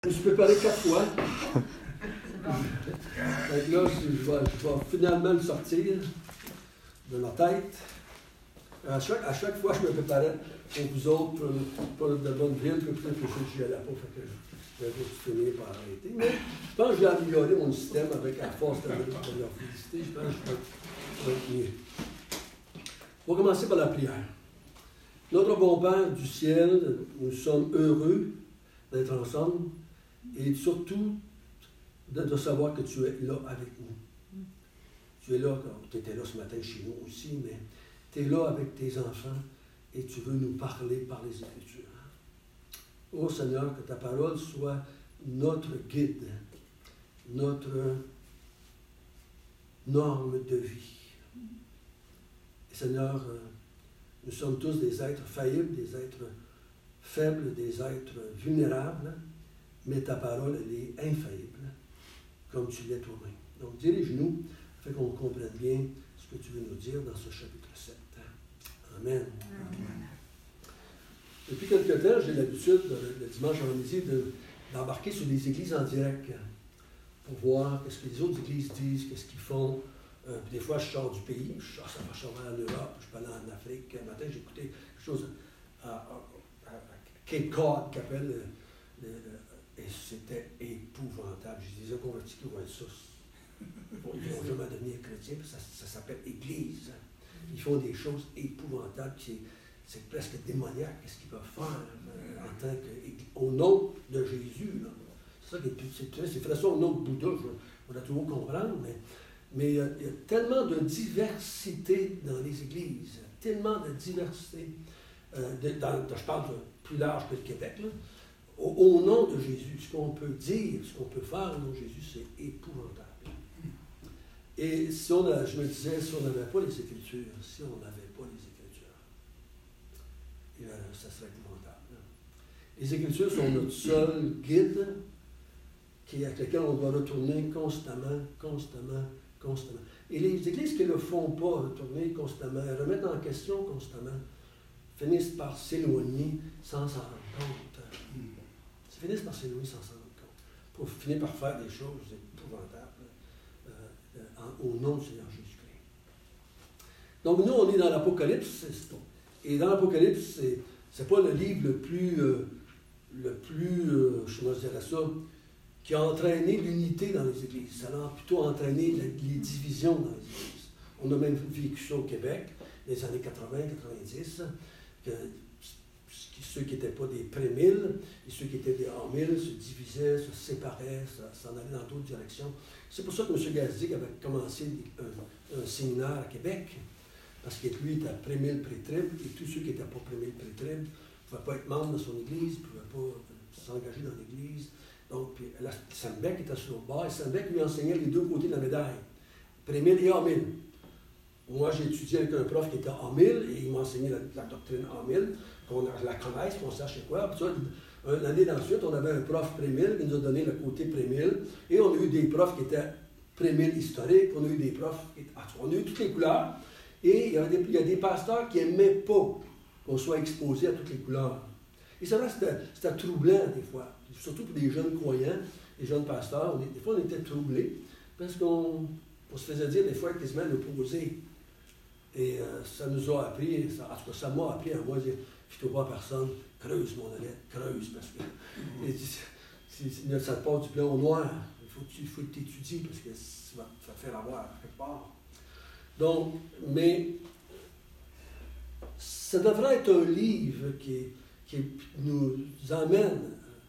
Je me suis préparé 4 fois. Donc là, je vais finalement le sortir de ma tête. À chaque fois, je me préparais pour vous autres, pour de bonne ville, que peut-être que je n'y allais pas, fait que je vais finir par arrêter. Mais je pense que j'ai amélioré mon système avec la force de leur féliciter. Je pense que je vais être mieux. On va commencer par la prière. Notre bon Père du ciel, nous sommes heureux d'être ensemble et surtout de savoir que tu es là avec nous. Tu es là, tu étais là ce matin chez nous aussi, mais tu es là avec tes enfants et tu veux nous parler par les Écritures. Ô Seigneur, que ta parole soit notre guide, notre norme de vie. Et Seigneur, nous sommes tous des êtres faillibles, des êtres faibles, des êtres vulnérables, mais ta parole, elle est infaillible, comme tu l'es toi-même. Donc, dirige-nous, afin qu'on comprenne bien ce que tu veux nous dire dans ce chapitre 7. Amen. Amen. Depuis quelque temps, j'ai l'habitude, le dimanche après-midi, d'embarquer sur des églises en direct pour voir ce que les autres églises disent, qu'est-ce qu'ils font. Puis des fois, je sors du pays, ça marche en Europe, je peux aller en Afrique. Un matin, j'ai écouté quelque chose à Cape Cod, qui appelle, et c'était épouvantable. Je disais, convertis qui vont être ça. Ils ne vont jamais devenir chrétiens, ça s'appelle Église. Ils font des choses épouvantables, c'est presque démoniaque, qu'est-ce qu'ils peuvent faire en tant que, au nom de Jésus. Là. C'est ça qui est c'est fait ça au nom de Bouddha, on doit toujours comprendre, mais il y a tellement de diversité dans les églises, tellement de diversité, je parle de plus large que le Québec, là. Au nom de Jésus, ce qu'on peut dire, ce qu'on peut faire au nom de Jésus, c'est épouvantable. Et si je me disais, si on n'avait pas les Écritures, ça serait épouvantable. Les Écritures sont notre seul guide avec lequel on doit retourner constamment. Et les églises qui ne le font pas retourner constamment, remettent en question constamment, finissent par s'éloigner sans s'en rendre compte. Finissent par s'éloigner sans s'en rendre compte. Pour finir par faire des choses épouvantables au nom du Seigneur Jésus-Christ. Donc nous, on est dans l'Apocalypse. Et dans l'Apocalypse, c'est pas le livre le plus je dirais ça, qui a entraîné l'unité dans les églises. Ça a plutôt entraîné les divisions dans les églises. On a même vécu ça au Québec, dans les années 80-90, que ceux qui n'étaient pas des pré-1000 et ceux qui étaient des hors-1000 se divisaient, se séparaient, s'en allaient dans d'autres directions. C'est pour ça que M. Gazdic avait commencé un séminaire à Québec, parce que lui était pré-1000, pré-trib, et tous ceux qui n'étaient pas pré-1000, pré-trib ne pouvaient pas être membres de son église, ne pouvaient pas s'engager dans l'église. Donc, puis, Sandbeck était sur le bord, et Sandbeck lui enseignait les deux côtés de la médaille, pré-1000 et hors-1000. Moi, j'ai étudié avec un prof qui était hors-1000, et il m'a enseigné la doctrine hors-1000, qu'on la connaisse, qu'on sache c'est quoi. Puis ça, l'année d'ensuite, on avait un prof pré-1000 qui nous a donné le côté pré-1000, et on a eu des profs qui étaient pré-1000 historiques, on a eu des profs, on a eu toutes les couleurs, et il y a des pasteurs qui n'aimaient pas qu'on soit exposé à toutes les couleurs. Et c'est vrai, c'était troublant des fois, surtout pour des jeunes croyants, des jeunes pasteurs, des fois on était troublés, parce qu'on se faisait dire des fois quasiment l'opposé. Et ça nous a appris, en tout cas ça m'a appris à moi, dire, je ne vois personne, creuse mon honnête, creuse, parce que ça te passe du blanc au noir, il faut que tu étudies, parce que ça va te faire avoir quelque part. Donc, mais ça devrait être un livre qui nous emmène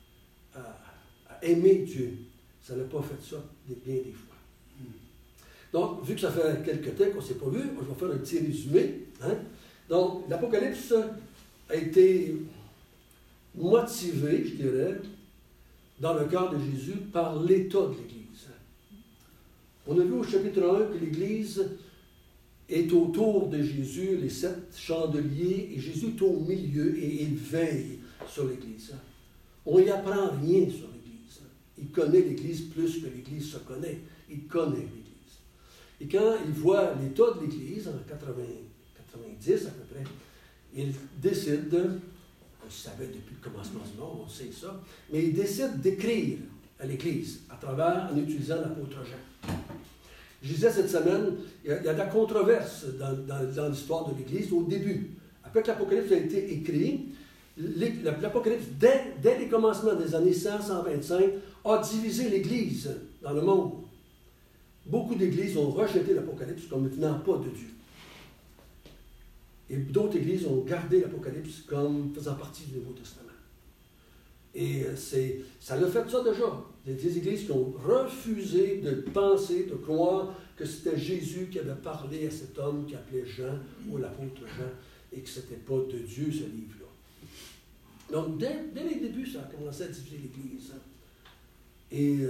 à aimer Dieu. Ça n'a pas fait ça bien des fois. Donc, vu que ça fait quelque temps qu'on ne s'est pas vu, je vais faire un petit résumé. Hein? Donc, l'Apocalypse a été motivé, je dirais, dans le cœur de Jésus par l'état de l'Église. On a vu au chapitre 1 que l'Église est autour de Jésus, les 7 chandeliers, et Jésus est au milieu et il veille sur l'Église. On n'y apprend rien sur l'Église. Il connaît l'Église plus que l'Église se connaît. Il connaît l'Église. Et quand il voit l'état de l'Église, en 90 à peu près, il décide le savait depuis le commencement du monde, on sait ça. Mais il décide d'écrire à l'Église en utilisant l'apôtre Jean. Je disais cette semaine, il y a de la controverse dans l'histoire de l'Église au début. Après que l'Apocalypse a été écrit, l'Apocalypse, dès les commencements des années 100-125, a divisé l'Église dans le monde. Beaucoup d'Églises ont rejeté l'Apocalypse comme ne venant pas de Dieu. Et d'autres Églises ont gardé l'Apocalypse comme faisant partie du Nouveau Testament. Et ça l'a fait ça déjà. Il y a des Églises qui ont refusé de penser, de croire que c'était Jésus qui avait parlé à cet homme qui appelait Jean, ou l'apôtre Jean, et que ce n'était pas de Dieu ce livre-là. Donc, dès les débuts, ça a commencé à diviser l'Église. Et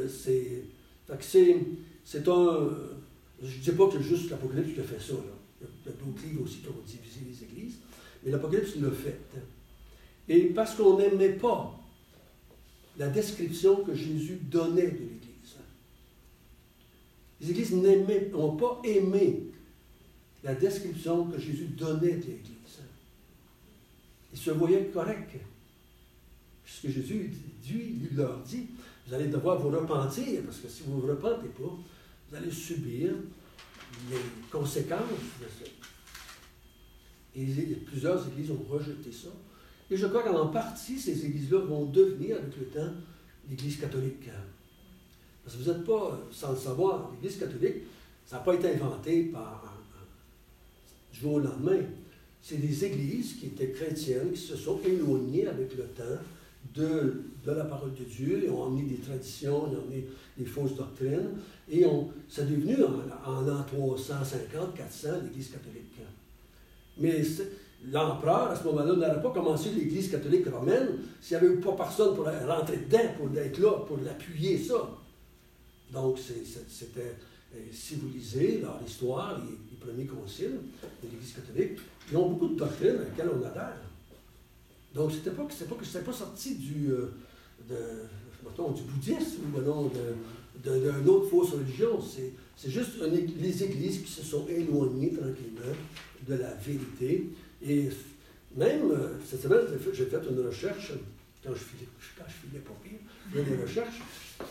c'est un... Je ne dis pas que c'est juste l'Apocalypse qui a fait ça, là. Il y a d'autres livres aussi qui ont divisé les Églises, mais l'Apocalypse l'a fait. Et parce qu'on n'aimait pas la description que Jésus donnait de l'Église. Les Églises n'ont pas aimé la description que Jésus donnait de l'Église. Ils se voyaient corrects. Puisque Jésus il leur dit, vous allez devoir vous repentir, parce que si vous ne vous repentez pas, vous allez subir les conséquences de ça. Et plusieurs églises ont rejeté ça. Et je crois qu'en partie, ces églises-là vont devenir, avec le temps, l'Église catholique. Parce que vous n'êtes pas, sans le savoir, l'Église catholique, ça n'a pas été inventé du jour au lendemain. C'est des églises qui étaient chrétiennes, qui se sont éloignées avec le temps de la parole de Dieu, et ont emmené des traditions, ils ont emmené des fausses doctrines, et c'est devenu en l'an 350, 400, l'Église catholique. Mais l'empereur, à ce moment-là, n'aurait pas commencé l'Église catholique romaine s'il n'y avait pas personne pour rentrer dedans, pour être là, pour l'appuyer, ça. Donc, c'était, si vous lisez l'histoire, les premiers conciles de l'Église catholique, ils ont beaucoup de doctrines à lesquelles on adhère. Donc, c'était pas sorti du bouddhisme ou d'une autre fausse religion. C'est juste les églises qui se sont éloignées tranquillement de la vérité. Et même, cette semaine, j'ai fait une recherche, quand je filais pas pire, j'ai fait des recherches.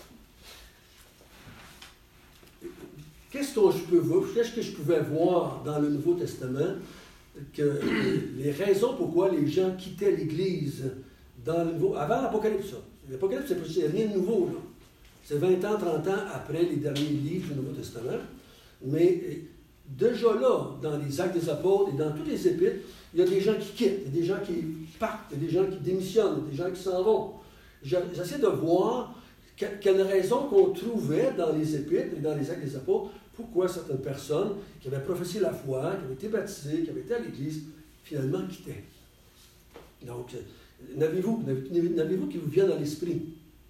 Qu'est-ce que je pouvais voir dans le Nouveau Testament, que les raisons pourquoi les gens quittaient l'Église dans le Nouveau... Avant l'Apocalypse, ça. L'Apocalypse, c'est rien de nouveau, là. C'est 20 ans, 30 ans après les derniers livres du Nouveau Testament. Mais déjà là, dans les Actes des Apôtres et dans tous les Épîtres, il y a des gens qui quittent, il y a des gens qui partent, il y a des gens qui démissionnent, il y a des gens qui s'en vont. J'essaie de voir quelles raisons qu'on trouvait dans les Épîtres et dans les Actes des Apôtres, pourquoi certaines personnes qui avaient prophétisé la foi, qui avaient été baptisées, qui avaient été à l'Église, finalement quittaient. Donc, n'avez-vous qui vous viennent à l'esprit?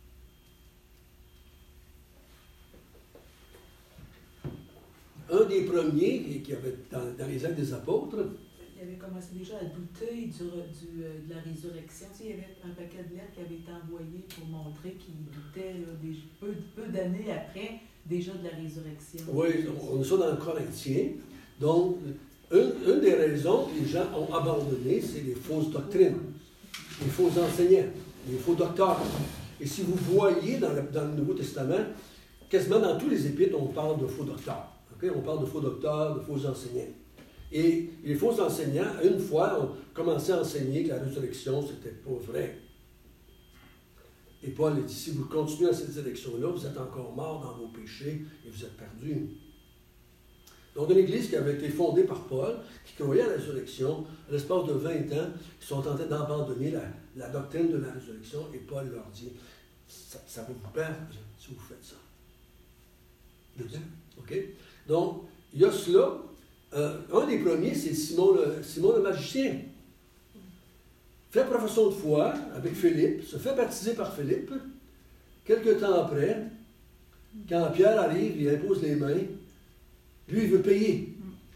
Un des premiers qui avait dans les Actes des Apôtres. Il avait commencé déjà à douter de la résurrection. Tu sais, il y avait un paquet de lettres qui avait été envoyé pour montrer qu'il doutait là, peu d'années après déjà de la résurrection. Oui, on a ça dans le Corinthiens. Donc, une des raisons que les gens ont abandonné, c'est les fausses doctrines, les faux enseignants, les faux docteurs. Et si vous voyez dans le Nouveau Testament, quasiment dans tous les épîtres, on parle de faux docteurs. Okay? On parle de faux docteurs, de faux enseignants. Et les faux enseignants, une fois, ont commencé à enseigner que la résurrection, c'était pas vrai. Et Paul dit, si vous continuez à cette direction-là, vous êtes encore morts dans vos péchés et vous êtes perdus. Donc, une église qui avait été fondée par Paul, qui croyait à la résurrection, à l'espace de 20 ans, ils sont en train d'abandonner la doctrine de la résurrection, et Paul leur dit, ça va vous perdre si vous faites ça. OK? Donc, il y a cela. Un des premiers, c'est Simon le magicien. Fait profession de foi avec Philippe, se fait baptiser par Philippe. Quelque temps après, quand Pierre arrive, il impose les mains, lui, il veut payer.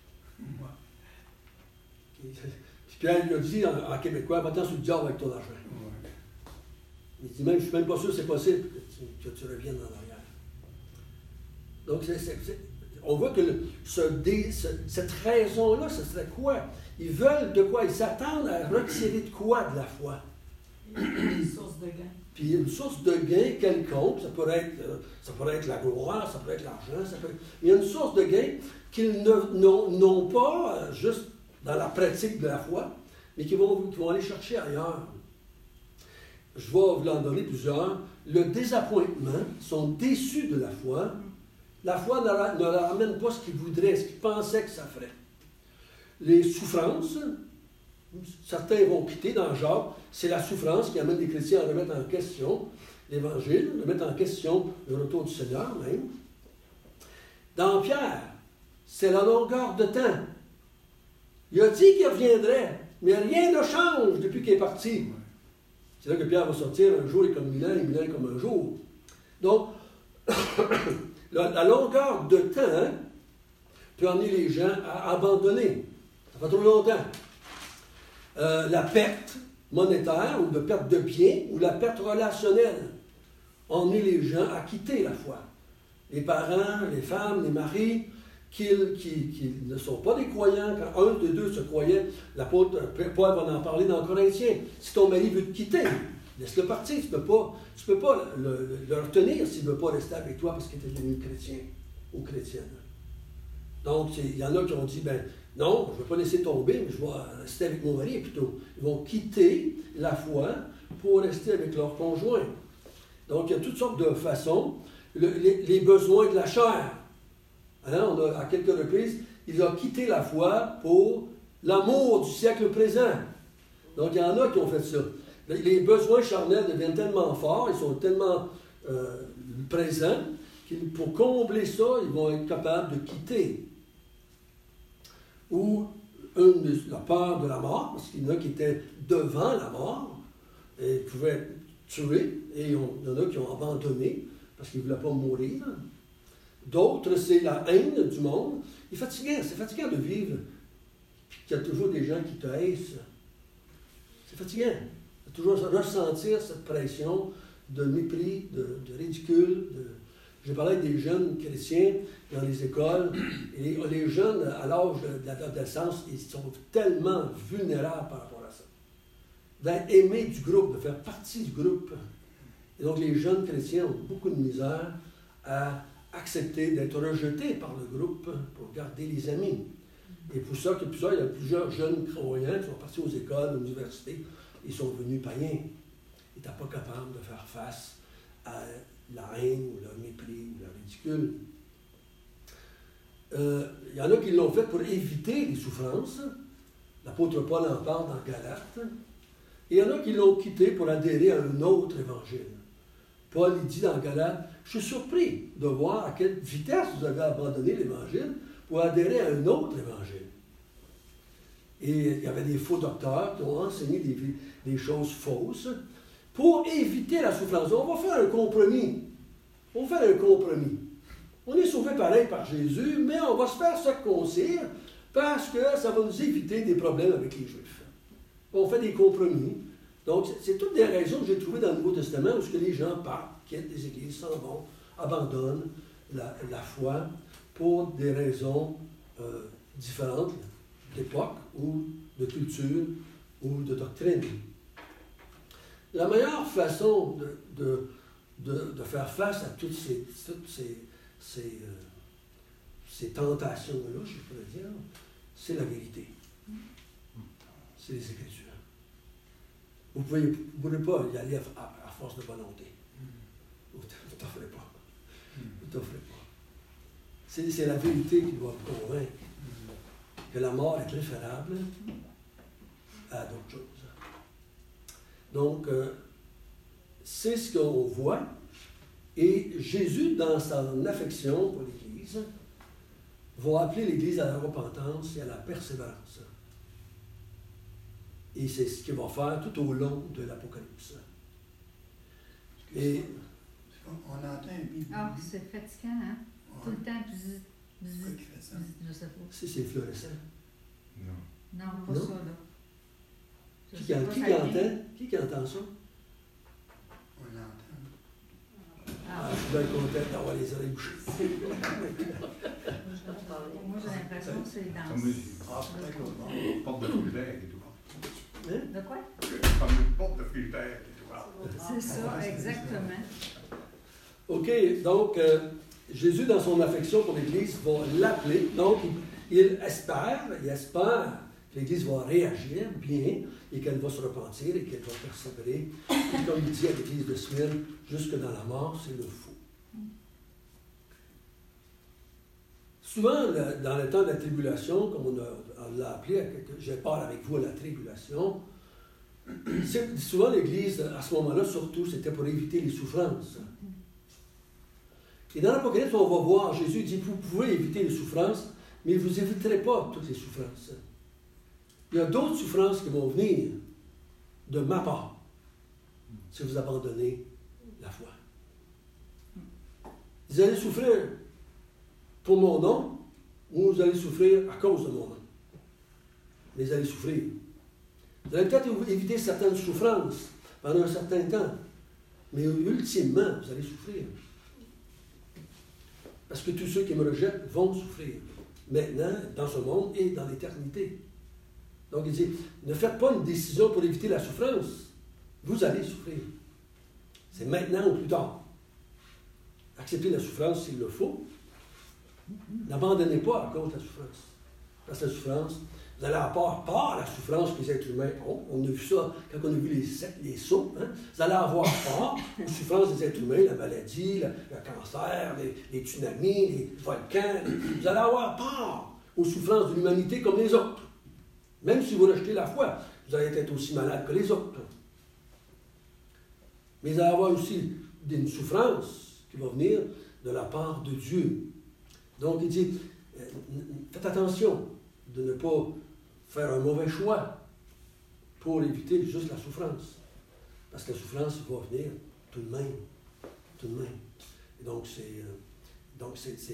Puis Pierre lui a dit en québécois, va-t'en sur le diable avec ton argent. Il dit même, je ne suis même pas sûr que c'est possible que tu reviennes en arrière. Donc, on voit que cette raison-là, ce serait quoi? Ils veulent de quoi? Ils s'attendent à retirer de quoi de la foi? Une source de gain. Puis une source de gain quelconque, ça pourrait être la gloire, ça pourrait être l'argent, il y a une source de gain qu'ils n'ont pas juste dans la pratique de la foi, mais qu'ils vont aller chercher ailleurs. Je vais vous en donner plusieurs. Le désappointement, ils sont déçus de la foi. La foi ne leur amène pas ce qu'ils voudraient, ce qu'ils pensaient que ça ferait. Les souffrances, certains vont quitter dans Jacques, c'est la souffrance qui amène les chrétiens à remettre en question l'Évangile, remettre en question le retour du Seigneur même. Dans Pierre, c'est la longueur de temps. Il a dit qu'il reviendrait, mais rien ne change depuis qu'il est parti. C'est là que Pierre va sortir, un jour est comme 1000 ans, et 1000 ans comme un jour. Donc, la longueur de temps peut amener les gens à abandonner. Ça fait trop longtemps. La perte monétaire ou de perte de biens ou la perte relationnelle a amené les gens à quitter la foi. Les parents, les femmes, les maris, qui ne sont pas des croyants, quand un de deux se croyait, l'apôtre Paul va en parler dans Corinthiens. Si ton mari veut te quitter, laisse-le partir. Tu ne peux pas le retenir s'il ne veut pas rester avec toi parce qu'il est devenu chrétien ou chrétienne. Donc, il y en a qui ont dit, non, je ne vais pas laisser tomber, mais je vais rester avec mon mari plutôt. Ils vont quitter la foi pour rester avec leur conjoint. Donc, il y a toutes sortes de façons. Les besoins de la chair. On a, à quelques reprises, il a quitté la foi pour l'amour du siècle présent. Donc, il y en a qui ont fait ça. Les besoins charnels deviennent tellement forts, ils sont tellement présents, que pour combler ça, ils vont être capables de quitter. Ou la peur de la mort, parce qu'il y en a qui étaient devant la mort, et pouvaient être tués, et il y en a qui ont abandonné, parce qu'ils ne voulaient pas mourir. D'autres, c'est la haine du monde. C'est fatigant de vivre, puis qu'il y a toujours des gens qui te haïssent. C'est fatigant. De toujours ressentir cette pression de mépris, de ridicule. J'ai parlé avec des jeunes chrétiens dans les écoles, et les jeunes, à l'âge de l'adolescence, ils sont tellement vulnérables par rapport à ça. D'être aimés du groupe, de faire partie du groupe. Et donc, les jeunes chrétiens ont beaucoup de misère à accepter d'être rejetés par le groupe pour garder les amis. Et pour ça, il y a plusieurs jeunes croyants qui sont partis aux écoles, aux universités, ils sont devenus païens. Ils n'étaient pas capables de faire face à la haine, ou le mépris, ou le ridicule. Il y en a qui l'ont fait pour éviter les souffrances. L'apôtre Paul en parle dans Galates. Et il y en a qui l'ont quitté pour adhérer à un autre évangile. Paul il dit dans Galates, je suis surpris de voir à quelle vitesse vous avez abandonné l'Évangile pour adhérer à un autre Évangile. Et il y avait des faux docteurs qui ont enseigné des choses fausses pour éviter la souffrance. On va faire un compromis. On va faire un compromis. On est sauvé pareil par Jésus, mais on va se faire circoncire parce que ça va nous éviter des problèmes avec les Juifs. On fait des compromis. Donc, c'est toutes des raisons que j'ai trouvées dans le Nouveau Testament où les gens partent, quittent les églises, s'en vont, abandonnent la foi pour des raisons différentes d'époque ou de culture ou de doctrine. La meilleure façon de faire face à toutes ces tentations-là, je pourrais dire, c'est la vérité. C'est les Écritures. Vous ne pouvez pas y aller à force de volonté. Vous ne t'offrez pas. Vous ne t'offrez pas. C'est la vérité qui doit vous convaincre que la mort est préférable à d'autres choses. Donc, c'est ce qu'on voit. Et Jésus, dans son affection pour l'Église, va appeler l'Église à la repentance et à la persévérance. Et c'est ce qu'il va faire tout au long de l'Apocalypse. Et on entend un bip. Ah, c'est fatigant, hein? Ouais. Tout le temps, bzzz, bzzz, Pourquoi il fait ça? je sais pas. si c'est fluorescent. Non, pas Non? ça, là. Je Qui sais pas, ça vient. entend ça? On l'entend. Ah, Je suis bien content d'avoir les oreilles bouchées. moi, j'ai l'impression que c'est dans... Ah, peut-être l'autre bord. Porte de Fulbert et tout. Hein? De quoi? comme une porte de frigidaire qui est ouverte. C'est ça, exactement. OK, donc Jésus, dans son affection pour l'Église, va l'appeler. Donc, il espère que l'Église va réagir bien et qu'elle va se repentir et qu'elle va persévérer. Et comme il dit à l'Église de Smyrne, jusque dans la mort, c'est le faux. Souvent, dans le temps de la tribulation, comme on l'a appelé, je parle avec vous à la tribulation, souvent l'Église, à ce moment-là, surtout, c'était pour éviter les souffrances. Et dans l'Apocalypse, on va voir, Jésus dit, vous pouvez éviter les souffrances, mais vous n'éviterez pas toutes les souffrances. Il y a d'autres souffrances qui vont venir de ma part, si vous abandonnez la foi. Vous allez souffrir pour mon nom, ou vous allez souffrir à cause de mon nom. Mais vous allez souffrir. Vous allez peut-être éviter certaines souffrances pendant un certain temps, mais ultimement, vous allez souffrir. Parce que tous ceux qui me rejettent vont souffrir, maintenant, dans ce monde et dans l'éternité. Donc il dit, ne faites pas une décision pour éviter la souffrance. Vous allez souffrir. C'est maintenant ou plus tard. Acceptez la souffrance s'il le faut. N'abandonnez pas à cause de la souffrance. Parce que la souffrance, vous allez avoir peur à la souffrance que les êtres humains ont. On a vu ça quand on a vu les sauts. Hein? Vous allez avoir peur aux souffrances des êtres humains, la maladie, le cancer, les tsunamis, les volcans. Vous allez avoir peur aux souffrances de l'humanité comme les autres. Même si vous rejetez la foi, vous allez être aussi malade que les autres. Mais vous allez avoir aussi une souffrance qui va venir de la part de Dieu. Donc il dit, faites attention de ne pas faire un mauvais choix pour éviter juste la souffrance. Parce que la souffrance va venir tout de même. Tout de même. Et donc c'est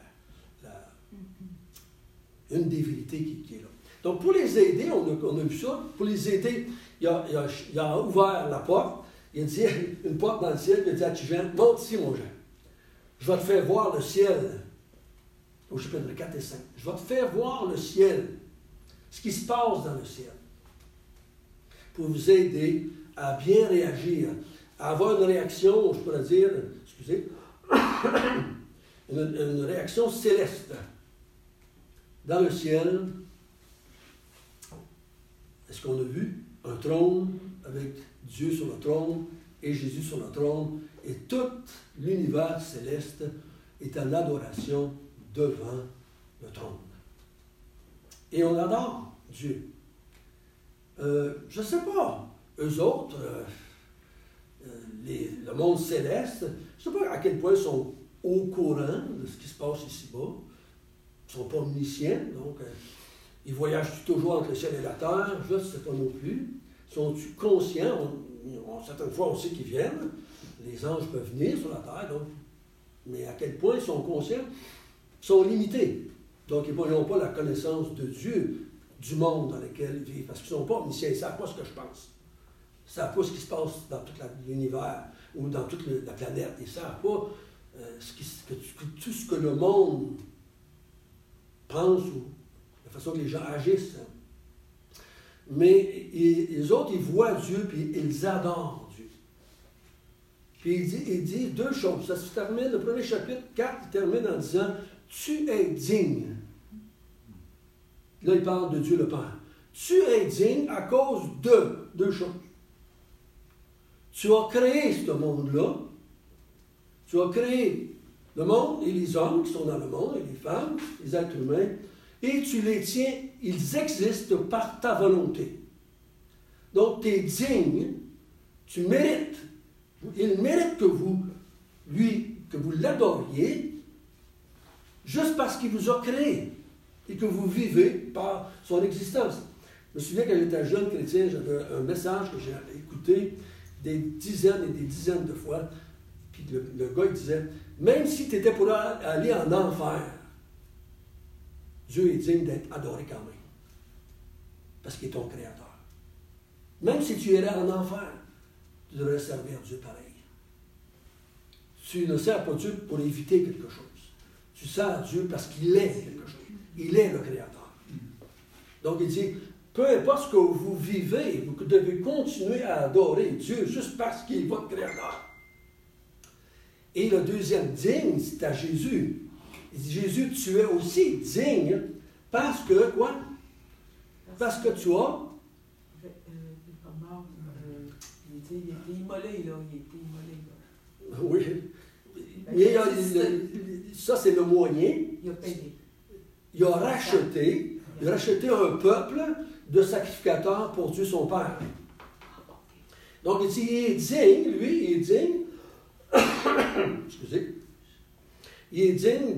une des vérités qui est là. Donc pour les aider, on a vu ça, pour les aider, il a ouvert la porte, il a dit, une porte dans le ciel, il a dit à Jean, monte ici mon Jean. Je vais te faire voir le ciel. Au chapitre 4 et 5. Je vais te faire voir le ciel, ce qui se passe dans le ciel, pour vous aider à bien réagir, à avoir une réaction, je pourrais dire, excusez, une réaction céleste. Dans le ciel, est-ce qu'on a vu un trône avec Dieu sur le trône et Jésus sur le trône, et tout l'univers céleste est en adoration devant le trône. Et on adore Dieu. Je ne sais pas, eux autres, le monde céleste, je ne sais pas à quel point ils sont au courant de ce qui se passe ici-bas. Ils ne sont pas omniscients, donc ils voyagent toujours entre le ciel et la terre, je ne sais pas non plus. Sont-ils conscients? Certaines fois, on sait qu'ils viennent. Les anges peuvent venir sur la terre, donc, mais à quel point ils sont conscients? Sont limités. Donc, ils n'ont pas la connaissance de Dieu, du monde dans lequel ils vivent, parce qu'ils ne sont pas omniscients, ils ne savent pas ce que je pense. Ils ne savent pas ce qui se passe dans tout l'univers ou dans toute la planète. Ils ne savent pas tout ce que le monde pense ou la façon que les gens agissent. Mais les autres, ils voient Dieu puis ils adorent Dieu. Puis il dit deux choses. Ça se termine, le premier chapitre 4, il termine en disant « Tu es digne ». Là, il parle de Dieu le Père. Tu es digne à cause de deux choses. Tu as créé ce monde-là. Tu as créé le monde et les hommes qui sont dans le monde, et les femmes, les êtres humains, et tu les tiens, ils existent par ta volonté. Donc, tu es digne, tu mérites, il mérite que vous l'adoriez, juste parce qu'il vous a créé et que vous vivez par son existence. Je me souviens quand j'étais jeune chrétien, j'avais un message que j'ai écouté des dizaines et des dizaines de fois, puis le gars il disait, même si tu étais pour aller en enfer, Dieu est digne d'être adoré quand même, parce qu'il est ton créateur. Même si tu irais en enfer, tu devrais servir Dieu pareil. Tu ne sers pas Dieu pour éviter quelque chose. Tu sers Dieu parce qu'il est quelque chose. Il est le créateur. Donc il dit, peu importe ce que vous vivez, vous devez continuer à adorer Dieu juste parce qu'il est votre Créateur. Et le deuxième digne, c'est à Jésus. Il dit, Jésus, tu es aussi digne parce que, quoi? Parce que tu as... Il est pas mort. Il était immolé, là. Il était immolé, là. Oui. Mais ça, c'est le moyen. Il a payé. Il a racheté un peuple de sacrificateurs pour Dieu son Père. Donc, il dit, il est digne, lui, il est digne. Excusez. Il est digne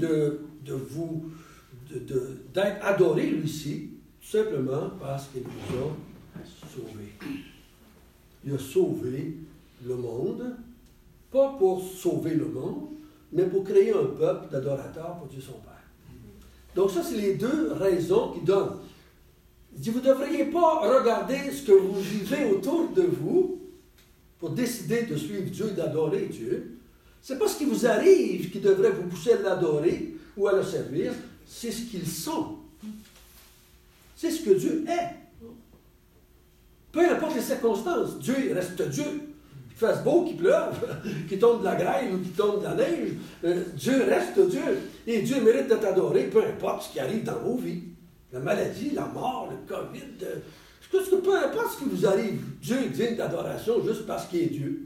d'être adoré, lui-ci, tout simplement parce qu'il nous a sauvés. Il a sauvé le monde, pas pour sauver le monde, mais pour créer un peuple d'adorateurs pour Dieu son Père. Donc ça, c'est les deux raisons qu'il donne. Il dit, vous ne devriez pas regarder ce que vous vivez autour de vous pour décider de suivre Dieu et d'adorer Dieu. Ce n'est pas ce qui vous arrive qui devrait vous pousser à l'adorer ou à le servir, c'est ce qu'ils sont. C'est ce que Dieu est. Peu importe les circonstances, Dieu reste Dieu. Qu'il fasse beau, qu'il pleuve, qu'il tombe de la grêle ou qu'il tombe de la neige, Dieu reste Dieu. Et Dieu mérite d'être adoré, peu importe ce qui arrive dans vos vies. La maladie, la mort, le COVID, peu importe ce qui vous arrive, Dieu est digne d'adoration juste parce qu'il est Dieu.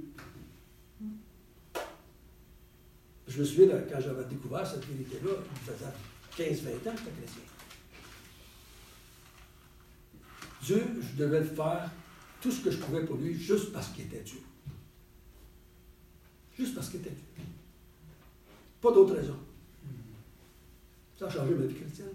Je me souviens, quand j'avais découvert cette vérité-là, il faisait 15-20 ans que j'étais chrétien. Dieu, je devais faire tout ce que je pouvais pour lui juste parce qu'il était Dieu. Juste parce qu'il était Dieu. Pas d'autre raison. Ça a changé ma vie chrétienne.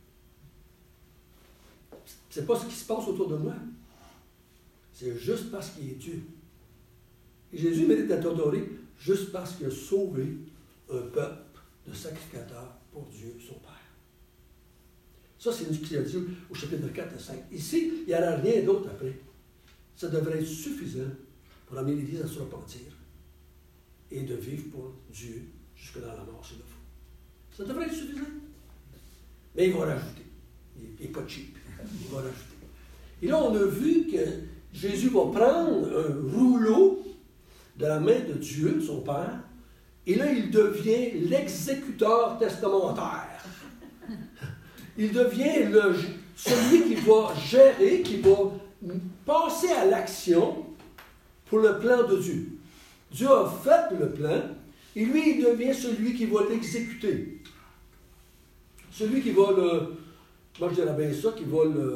C'est pas ce qui se passe autour de moi. C'est juste parce qu'il est Dieu. Et Jésus mérite d'être adoré juste parce qu'il a sauvé un peuple de sacrificateurs pour Dieu, son Père. Ça, c'est ce qu'il a dit au chapitre 4 et 5. Ici, il n'y aura rien d'autre après. Ça devrait être suffisant pour amener l'Église à se repentir et de vivre pour Dieu jusque dans la mort, s'il le faut. Ça devrait être suffisant. Mais il va rajouter. Il n'est pas cheap. Il va rajouter. Et là, on a vu que Jésus va prendre un rouleau de la main de Dieu, son Père, et là, il devient l'exécuteur testamentaire. Il devient celui qui va gérer, qui va passer à l'action pour le plan de Dieu. Dieu a fait le plan, et lui, il devient celui qui va l'exécuter. Celui qui va moi je dirais bien ça, qui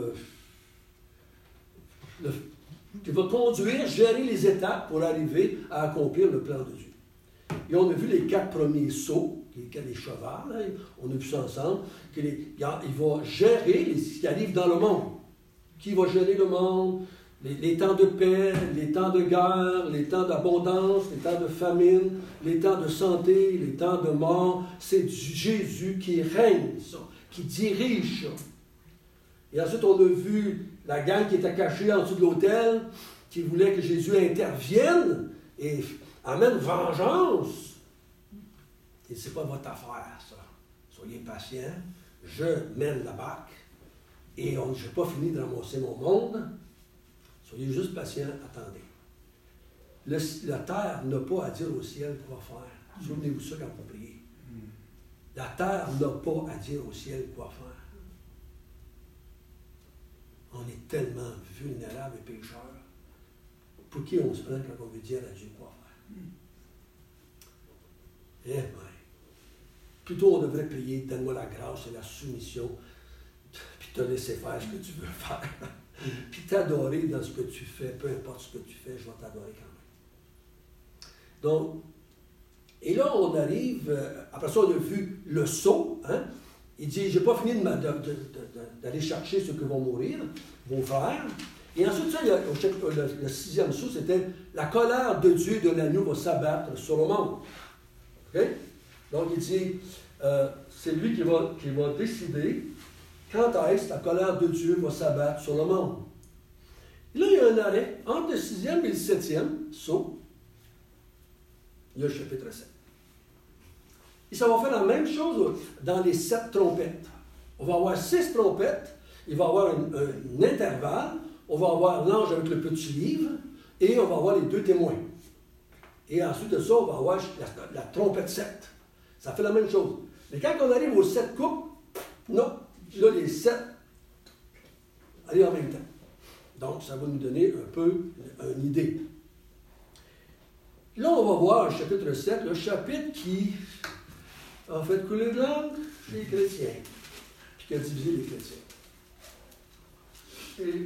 va conduire, gérer les étapes pour arriver à accomplir le plan de Dieu. Et on a vu les 4 premiers sauts, qui est les chevals, hein, on a vu ça ensemble, il va gérer ce qui arrive dans le monde. Qui va gérer le monde? Les temps de paix, les temps de guerre, les temps d'abondance, les temps de famine, les temps de santé, les temps de mort. C'est Jésus qui règne ça, qui dirige ça. Et ensuite, on a vu la gang qui était cachée en dessous de l'autel, qui voulait que Jésus intervienne et amène vengeance. Et ce n'est pas votre affaire, ça. Soyez patients. Je mène la barque et je n'ai pas fini de ramasser mon monde. Soyez juste patients, attendez. La terre n'a pas à dire au ciel quoi faire. Souvenez-vous ça quand vous priez. La terre n'a pas à dire au ciel quoi faire. On est tellement vulnérables et pécheurs. Pour qui on se prend quand on veut dire à Dieu quoi faire? Eh bien, plutôt on devrait prier, donne-moi la grâce et la soumission, puis te laisser faire ce que tu veux faire. Puis t'adorer dans ce que tu fais, peu importe ce que tu fais, je vais t'adorer quand même. Donc, et là, on arrive, après ça, on a vu le sceau, hein? Il dit, j'ai pas fini d'aller chercher ceux qui vont mourir, vos frères. Et ensuite, ça, le 6e sceau, c'était la colère de Dieu de l'agneau va s'abattre sur le monde. OK? Donc, il dit, c'est lui qui va décider quand est-ce que la colère de Dieu va s'abattre sur le monde. Et là, il y a un arrêt entre le 6e et le 7e sceau. Il y a le chapitre 7. Et ça va faire la même chose dans les 7 trompettes. On va avoir 6 trompettes, il va y avoir un intervalle, on va avoir l'ange avec le petit livre, et on va avoir les 2 témoins. Et ensuite de ça, on va avoir la trompette 7. Ça fait la même chose. Mais quand on arrive aux 7 coupes, non, là, les 7 arrivent en même temps. Donc, ça va nous donner un peu une idée. Là, on va voir le chapitre 7, le chapitre qui a fait couler de l'encre chez les chrétiens, puis qui a divisé les chrétiens. Et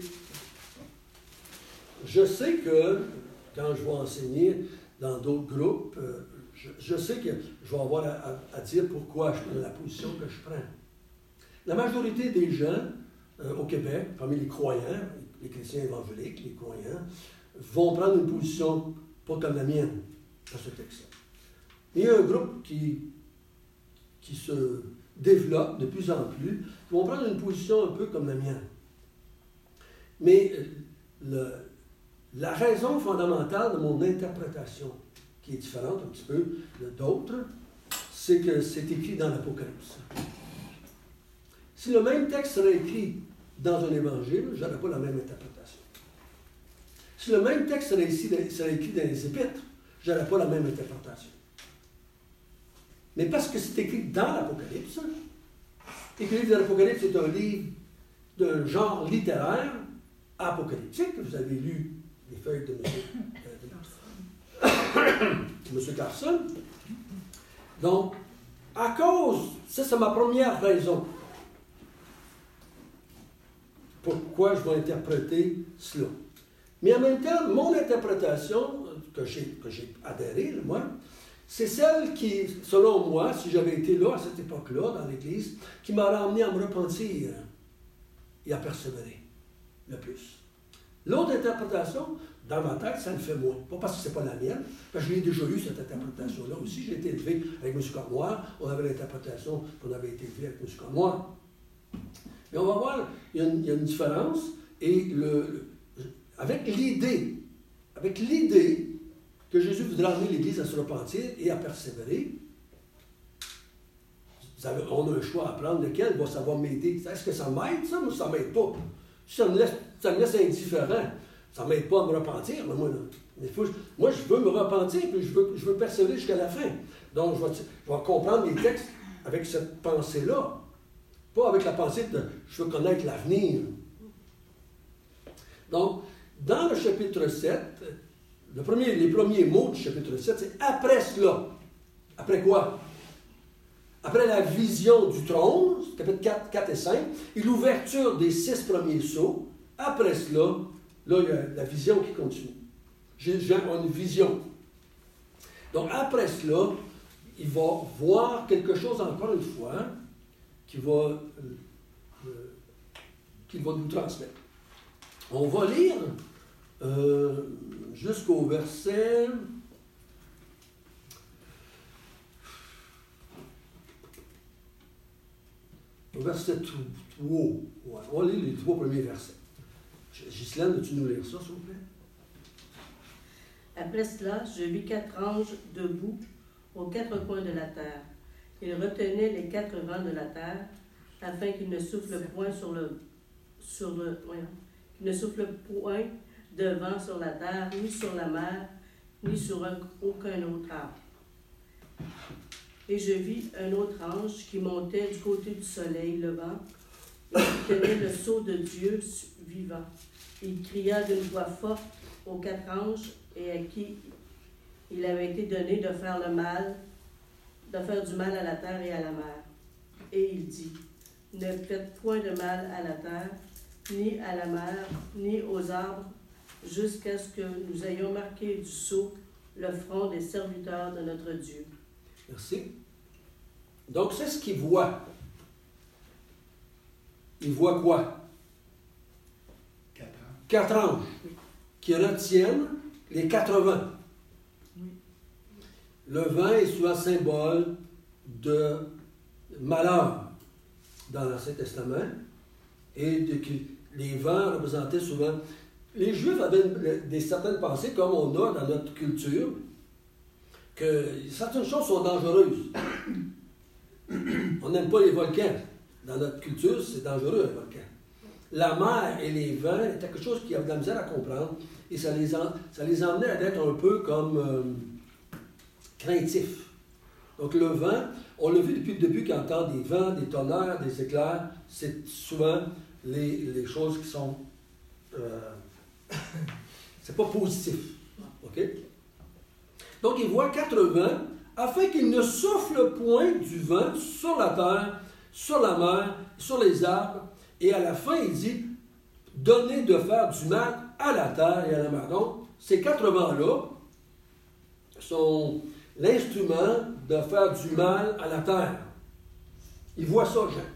je sais que, quand je vais enseigner dans d'autres groupes, je sais que je vais avoir à dire pourquoi je prends la position que je prends. La majorité des gens au Québec, parmi les croyants, les chrétiens évangéliques, les croyants, vont prendre une position pas comme la mienne dans ce texte-là. Il y a un groupe qui se développe de plus en plus, qui vont prendre une position un peu comme la mienne. Mais la raison fondamentale de mon interprétation, qui est différente un petit peu d'autres, c'est que c'est écrit dans l'Apocalypse. Si le même texte serait écrit dans un évangile, je n'aurais pas la même interprétation. Si le même texte serait écrit dans les Épîtres, je n'aurais pas la même interprétation. Mais parce que c'est écrit dans l'Apocalypse, et que le livre de l'Apocalypse est un livre d'un genre littéraire apocalyptique, vous avez lu les feuilles de M. Carson. Donc, à cause, ça c'est ma première raison, pourquoi je vais interpréter cela. Mais en même temps, mon interprétation, que j'ai adhéré, moi, c'est celle qui, selon moi, si j'avais été là, à cette époque-là, dans l'Église, qui m'aurait amené à me repentir et à persévérer le plus. L'autre interprétation, dans ma tête, ça le fait moins. Pas parce que ce n'est pas la mienne, parce que je l'ai déjà eu, cette interprétation-là aussi. J'ai été élevé avec M. Cornoir. On avait l'interprétation qu'on avait été élevé avec M. Cornoir. Mais on va voir, il y a une différence. Et avec l'idée que Jésus voudrait amener l'Église à se repentir et à persévérer, on a un choix à prendre. Lequel va savoir m'aider? Est-ce que ça m'aide, ça, ou ça ne m'aide pas? Si ça me laisse indifférent, ça ne m'aide pas à me repentir. Mais moi, je veux me repentir, puis je veux persévérer jusqu'à la fin. Donc, je vais comprendre les textes avec cette pensée-là. Pas avec la pensée de « je veux connaître l'avenir ». Donc, dans le chapitre 7, les premiers mots du chapitre 7, c'est « après cela ». Après quoi? Après la vision du trône, chapitre 4 et 5, et l'ouverture des 6 premiers sceaux, après cela, là, il y a la vision qui continue. J'ai une vision. Donc, après cela, il va voir quelque chose, encore une fois, qu'il va nous transmettre. On va lire jusqu'au verset... Au verset 3. Ouais, on va lire les 3 premiers versets. Ghislaine, veux-tu nous lire ça, s'il vous plaît? Après cela, je vis 4 anges debout aux 4 coins de la terre. Ils retenaient les 4 vents de la terre, afin qu'ils ne soufflent point qu'ils ne soufflent point de vent sur la terre, ni sur la mer, ni sur aucun autre arbre. Et je vis un autre ange qui montait du côté du soleil levant et qui tenait le sceau de Dieu vivant. Il cria d'une voix forte aux 4 anges et à qui il avait été donné de faire du mal à la terre et à la mer. Et il dit, ne faites point de mal à la terre, ni à la mer, ni aux arbres, jusqu'à ce que nous ayons marqué du sceau le front des serviteurs de notre Dieu. Merci. Donc, c'est ce qu'il voit. Il voit quoi? 4 anges qui retiennent les 4 vents. Le vent est souvent symbole de malheur dans l'Ancien Testament et les vents représentaient souvent... Les Juifs avaient certaines pensées, comme on a dans notre culture, que certaines choses sont dangereuses. On n'aime pas les volcans. Dans notre culture, c'est dangereux, un volcan. la mer et les vents étaient quelque chose qui avait de la misère à comprendre et ça les emmenait à être un peu comme craintifs. Donc le vent, on l'a vu depuis le début quand on entend des vents, des tonnerres, des éclairs, c'est souvent les choses qui sont... c'est pas positif. OK? Donc il voit 4 vents afin qu'il ne souffle point du vent sur la terre, sur la mer, sur les arbres. Et à la fin, il dit, donnez de faire du mal à la terre et à la mer. Donc, ces 4 vents-là sont l'instrument de faire du mal à la terre. Il voit ça, Jean.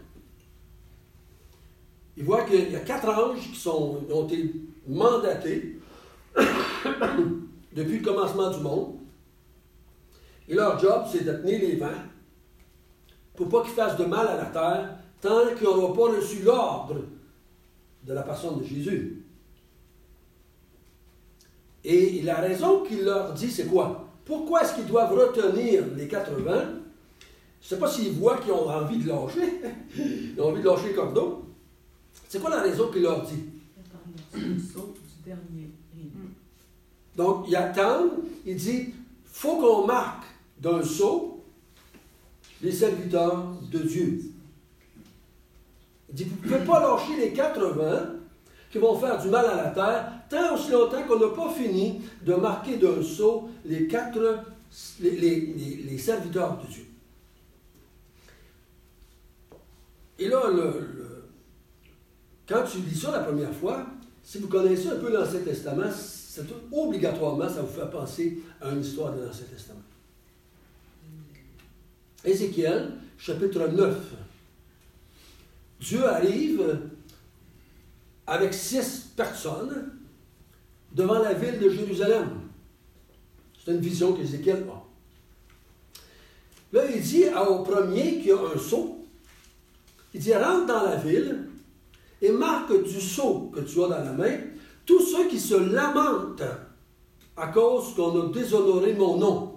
Il voit qu'il y a 4 anges qui ont été mandatés depuis le commencement du monde. Et leur job, c'est de tenir les vents pour pas qu'ils fassent de mal à la terre tant qu'ils n'auront pas reçu l'ordre de la personne de Jésus. Et la raison qu'il leur dit, c'est quoi? Pourquoi est-ce qu'ils doivent retenir les 4 vents? Je ne sais pas s'ils voient qu'ils ont envie de lâcher. Ils ont envie de lâcher le cordeau. C'est quoi la raison qu'il leur dit? Le saut du dernier. Donc, il attend, il dit, faut qu'on marque d'un sceau les serviteurs de Dieu. Il dit, vous ne pouvez pas lâcher les 4 vents qui vont faire du mal à la terre tant aussi longtemps qu'on n'a pas fini de marquer d'un sceau les serviteurs de Dieu. Et là, quand tu lis ça la première fois, si vous connaissez un peu l'Ancien Testament, obligatoirement, ça vous fait penser à une histoire de l'Ancien Testament. Ézéchiel, chapitre 9. Dieu arrive avec 6 personnes devant la ville de Jérusalem. C'est une vision qu'Ézéchiel a. Là, il dit au premier qui a un sceau, il dit, rentre dans la ville et marque du sceau que tu as dans la main tous ceux qui se lamentent à cause qu'on a déshonoré mon nom.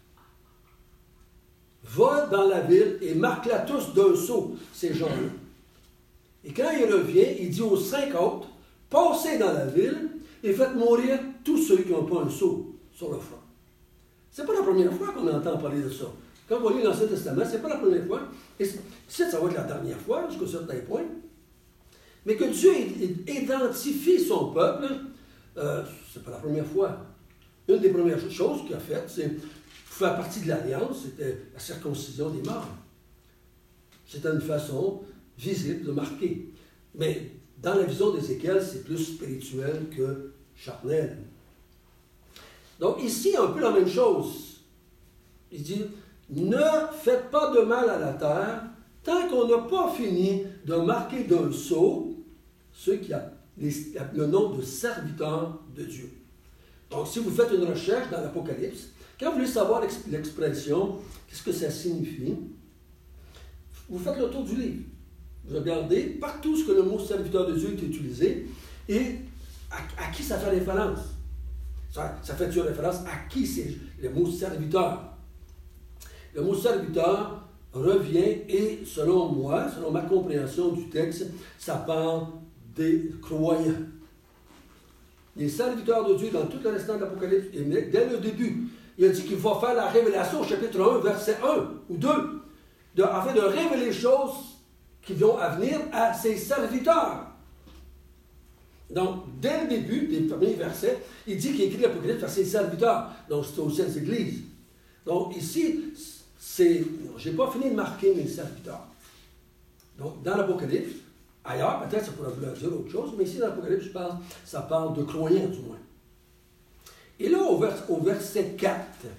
Va dans la ville et marque-la tous d'un sceau, ces gens-là. Et quand il revient, il dit aux 5 autres, passez dans la ville et faites mourir tous ceux qui n'ont pas un sceau sur le front. C'est pas la première fois qu'on entend parler de ça. Quand on lit l'Ancien Testament, c'est pas la première fois. Et ça va être la dernière fois, jusqu'à un certain point. Mais que Dieu identifie son peuple, c'est pas la première fois. Une des premières choses qu'il a faites, c'est faire partie de l'Alliance, c'était la circoncision des morts. C'était une façon visible de marquer. Mais dans la vision d'Ézéchiel, c'est plus spirituel que charnel. Donc ici, un peu la même chose. Il dit, ne faites pas de mal à la terre tant qu'on n'a pas fini de marquer d'un sceau ceux qui ont le nom de serviteurs de Dieu. Donc si vous faites une recherche dans l'Apocalypse, quand vous voulez savoir l'expression, qu'est-ce que ça signifie, vous faites le tour du livre. Vous regardez partout ce que le mot serviteur de Dieu est utilisé et à qui ça fait référence. Ça fait une référence à qui c'est le mot serviteur. Le mot serviteur revient et, selon moi, selon ma compréhension du texte, ça parle des croyants. Les serviteurs de Dieu, dans tout le restant de l'Apocalypse, dès le début, il a dit qu'il va faire la révélation au chapitre 1, verset 1 ou 2, afin de révéler les choses qui vont à venir à ses serviteurs. Donc, dès le début des premiers versets, il dit qu'il écrit l'Apocalypse à ses serviteurs. Donc, c'est aussi aux églises. Donc, ici, je n'ai pas fini de marquer mes serviteurs. Donc, dans l'Apocalypse, ailleurs, peut-être ça pourrait vouloir dire autre chose, mais ici, dans l'Apocalypse, ça parle de croyants, du moins. Et là, au verset 4,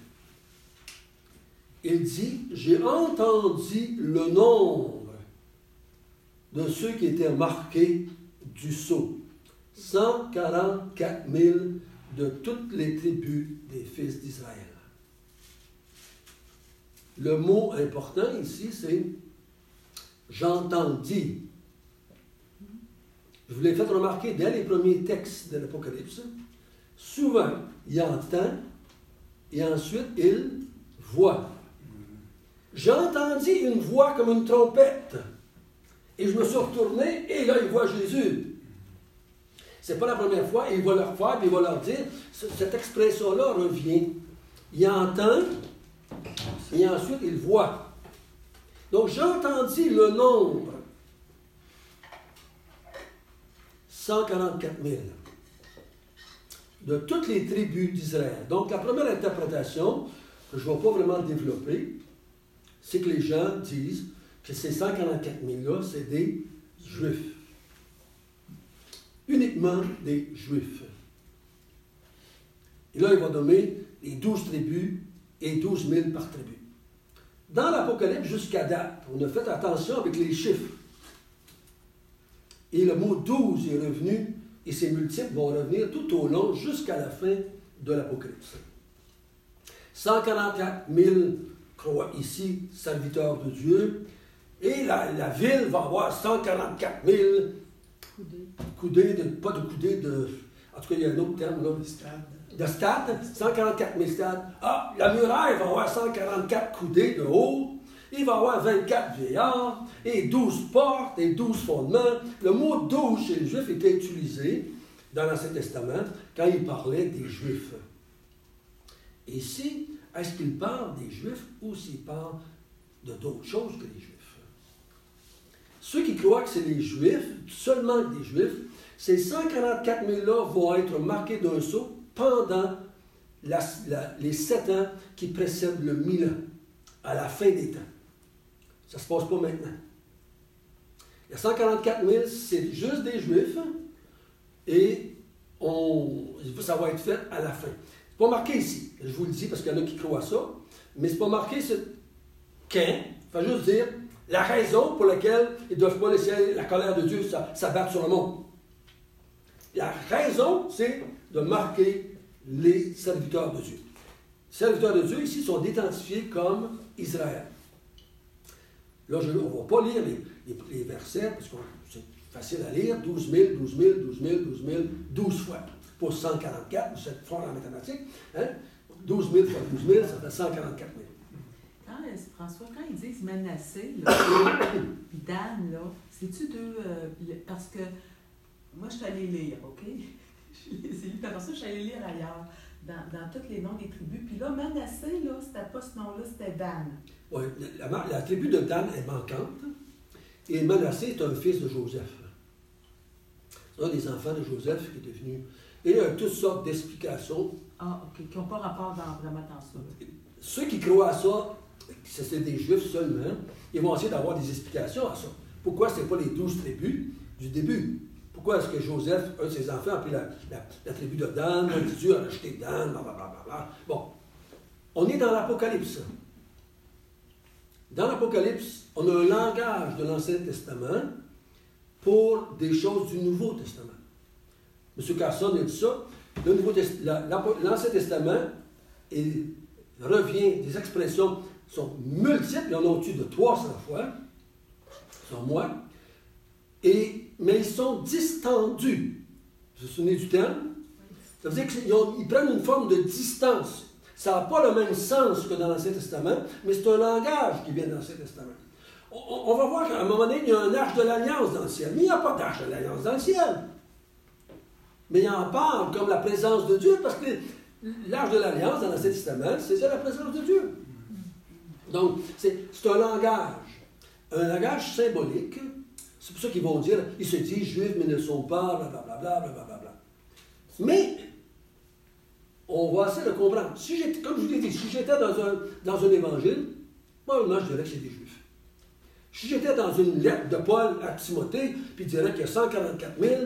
il dit, « J'ai entendu le nombre de ceux qui étaient marqués du sceau. 144 000 de toutes les tribus des fils d'Israël. » Le mot important ici, c'est « j'entendis ». Je vous l'ai fait remarquer dès les premiers textes de l'Apocalypse. Souvent, il entend et ensuite il voit. J'entendis une voix comme une trompette Et je me suis retourné, et là, il voit Jésus. C'est pas la première fois, et il va leur faire, puis il va leur dire, cette expression-là revient. Il entend, et ensuite il voit. Donc, j'ai entendu le nombre. 144 000. De toutes les tribus d'Israël. Donc, la première interprétation, que je ne vais pas vraiment développer, c'est que les gens disent que ces 144 000-là, c'est des Juifs. Uniquement des Juifs. Et là, il va nommer les 12 tribus et 12 000 par tribu. Dans l'Apocalypse, jusqu'à date, on a fait attention avec les chiffres. Et le mot 12 est revenu, et ces multiples vont revenir tout au long, jusqu'à la fin de l'Apocalypse. 144 000 croient ici, serviteurs de Dieu, et la ville va avoir 144 000 coudées, pas de coudées, en tout cas, il y a un autre terme, là. De stades, 144 000 stades. Ah, la muraille va avoir 144 coudées de haut. Il va y avoir 24 vieillards, et 12 portes, et 12 fondements. Le mot 12 chez les Juifs était utilisé dans l'Ancien Testament quand il parlait des Juifs. Et ici, est-ce qu'il parle des Juifs ou s'il parle de d'autres choses que les Juifs? Ceux qui croient que c'est les Juifs, seulement des Juifs, ces 144 000-là vont être marqués d'un sceau pendant les 7 ans qui précèdent le 1000 ans, à la fin des temps. Ça ne se passe pas maintenant. Il y a 144 000, c'est juste des Juifs, et ça va être fait à la fin. C'est pas marqué ici, je vous le dis parce qu'il y en a qui croient ça, mais c'est pas marqué quand. Il faut juste dire la raison pour laquelle ils ne doivent pas laisser la colère de Dieu s'abattre sur le monde. La raison, c'est de marquer les serviteurs de Dieu. Les serviteurs de Dieu, ici, sont identifiés comme Israël. Là, on ne va pas lire les versets, parce que c'est facile à lire. 12 000, 12 000, 12 000, 12 000, 12 fois. Pour 144, vous êtes fort en mathématiques. Hein? 12 000 fois 12 000, ça fait 144 000. François, quand ils disent Manassé, là, puis Dan, là, c'est-tu deux... parce que moi, je suis allée lire, OK? Je les ai lus, puis après ça, je suis allée lire ailleurs, dans tous les noms des tribus. Puis là, Manassé, là, c'était pas ce nom-là, c'était Dan. Oui, la tribu de Dan est manquante, et Manassé est un fils de Joseph. C'est un des enfants de Joseph qui est devenu... Et il y a toutes sortes d'explications. Ah, OK, qui n'ont pas rapport vraiment dans ça. Ceux qui croient à ça, que c'est des Juifs seulement, ils vont essayer d'avoir des explications à ça. Pourquoi ce n'est pas les 12 tribus du début? Pourquoi est-ce que Joseph, un de ses enfants, a pris la tribu de Dan, Dieu a rejeté Dan, blablabla. Bon, on est dans l'Apocalypse. Dans l'Apocalypse, on a un langage de l'Ancien Testament pour des choses du Nouveau Testament. M. Carson a dit ça. L'Ancien Testament revient, des expressions sont multiples, ils en ont eu de 300 fois, selon moi, mais ils sont distendus. Vous vous souvenez du terme? Ça veut dire qu'ils prennent une forme de distance. Ça n'a pas le même sens que dans l'Ancien Testament, mais c'est un langage qui vient de l'Ancien Testament. On va voir qu'à un moment donné, il y a un arche de l'Alliance dans le ciel, mais il n'y a pas d'arche de l'Alliance dans le ciel. Mais il en parle comme la présence de Dieu, parce que l'arche de l'Alliance dans l'Ancien Testament, c'est la présence de Dieu. Donc, c'est un langage symbolique. C'est pour ça qu'ils vont dire, ils se disent juifs, mais ne sont pas, blablabla, blablabla. Mais, on va essayer de comprendre. Comme je vous l'ai dit, si j'étais dans un évangile, moi, je dirais que c'est des juifs. Si j'étais dans une lettre de Paul à Timothée, puis il dirait qu'il y a 144 000,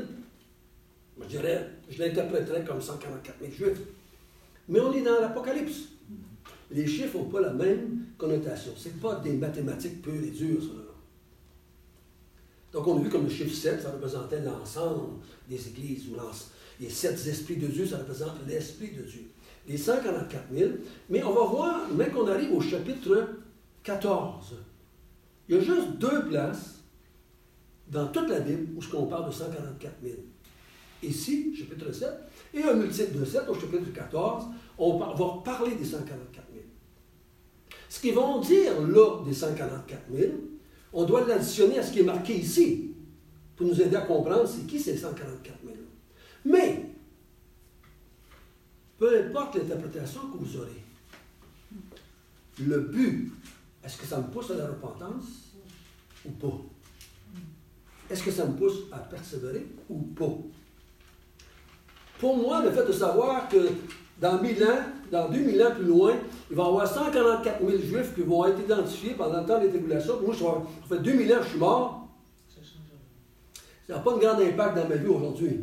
je l'interpréterais comme 144 000 juifs. Mais on est dans l'Apocalypse. Les chiffres n'ont pas la même connotation. Ce n'est pas des mathématiques pures et dures, ça. Donc, on a vu comme le chiffre 7, ça représentait l'ensemble des églises, ou les 7 esprits de Dieu, ça représente l'esprit de Dieu. Les 144 000, mais on va voir, même qu'on arrive au chapitre 14, il y a juste 2 places dans toute la Bible où on parle de 144 000. Ici, chapitre 7, et un multiple de 7 au chapitre 14, on va parler des 144 000. Ce qu'ils vont dire là des 144 000, On doit l'additionner à ce qui est marqué ici pour nous aider à comprendre c'est qui ces 144 000. Mais, peu importe l'interprétation que vous aurez, le but, est-ce que ça me pousse à la repentance ou pas? Est-ce que ça me pousse à persévérer ou pas? Pour moi, le fait de savoir que dans 1000 ans, dans 2000 ans plus loin, il va y avoir 144 000 Juifs qui vont être identifiés pendant le temps des tribulations. Puis moi, ça fait 2000 ans que je suis mort. Ça n'a pas de grand impact dans ma vie aujourd'hui.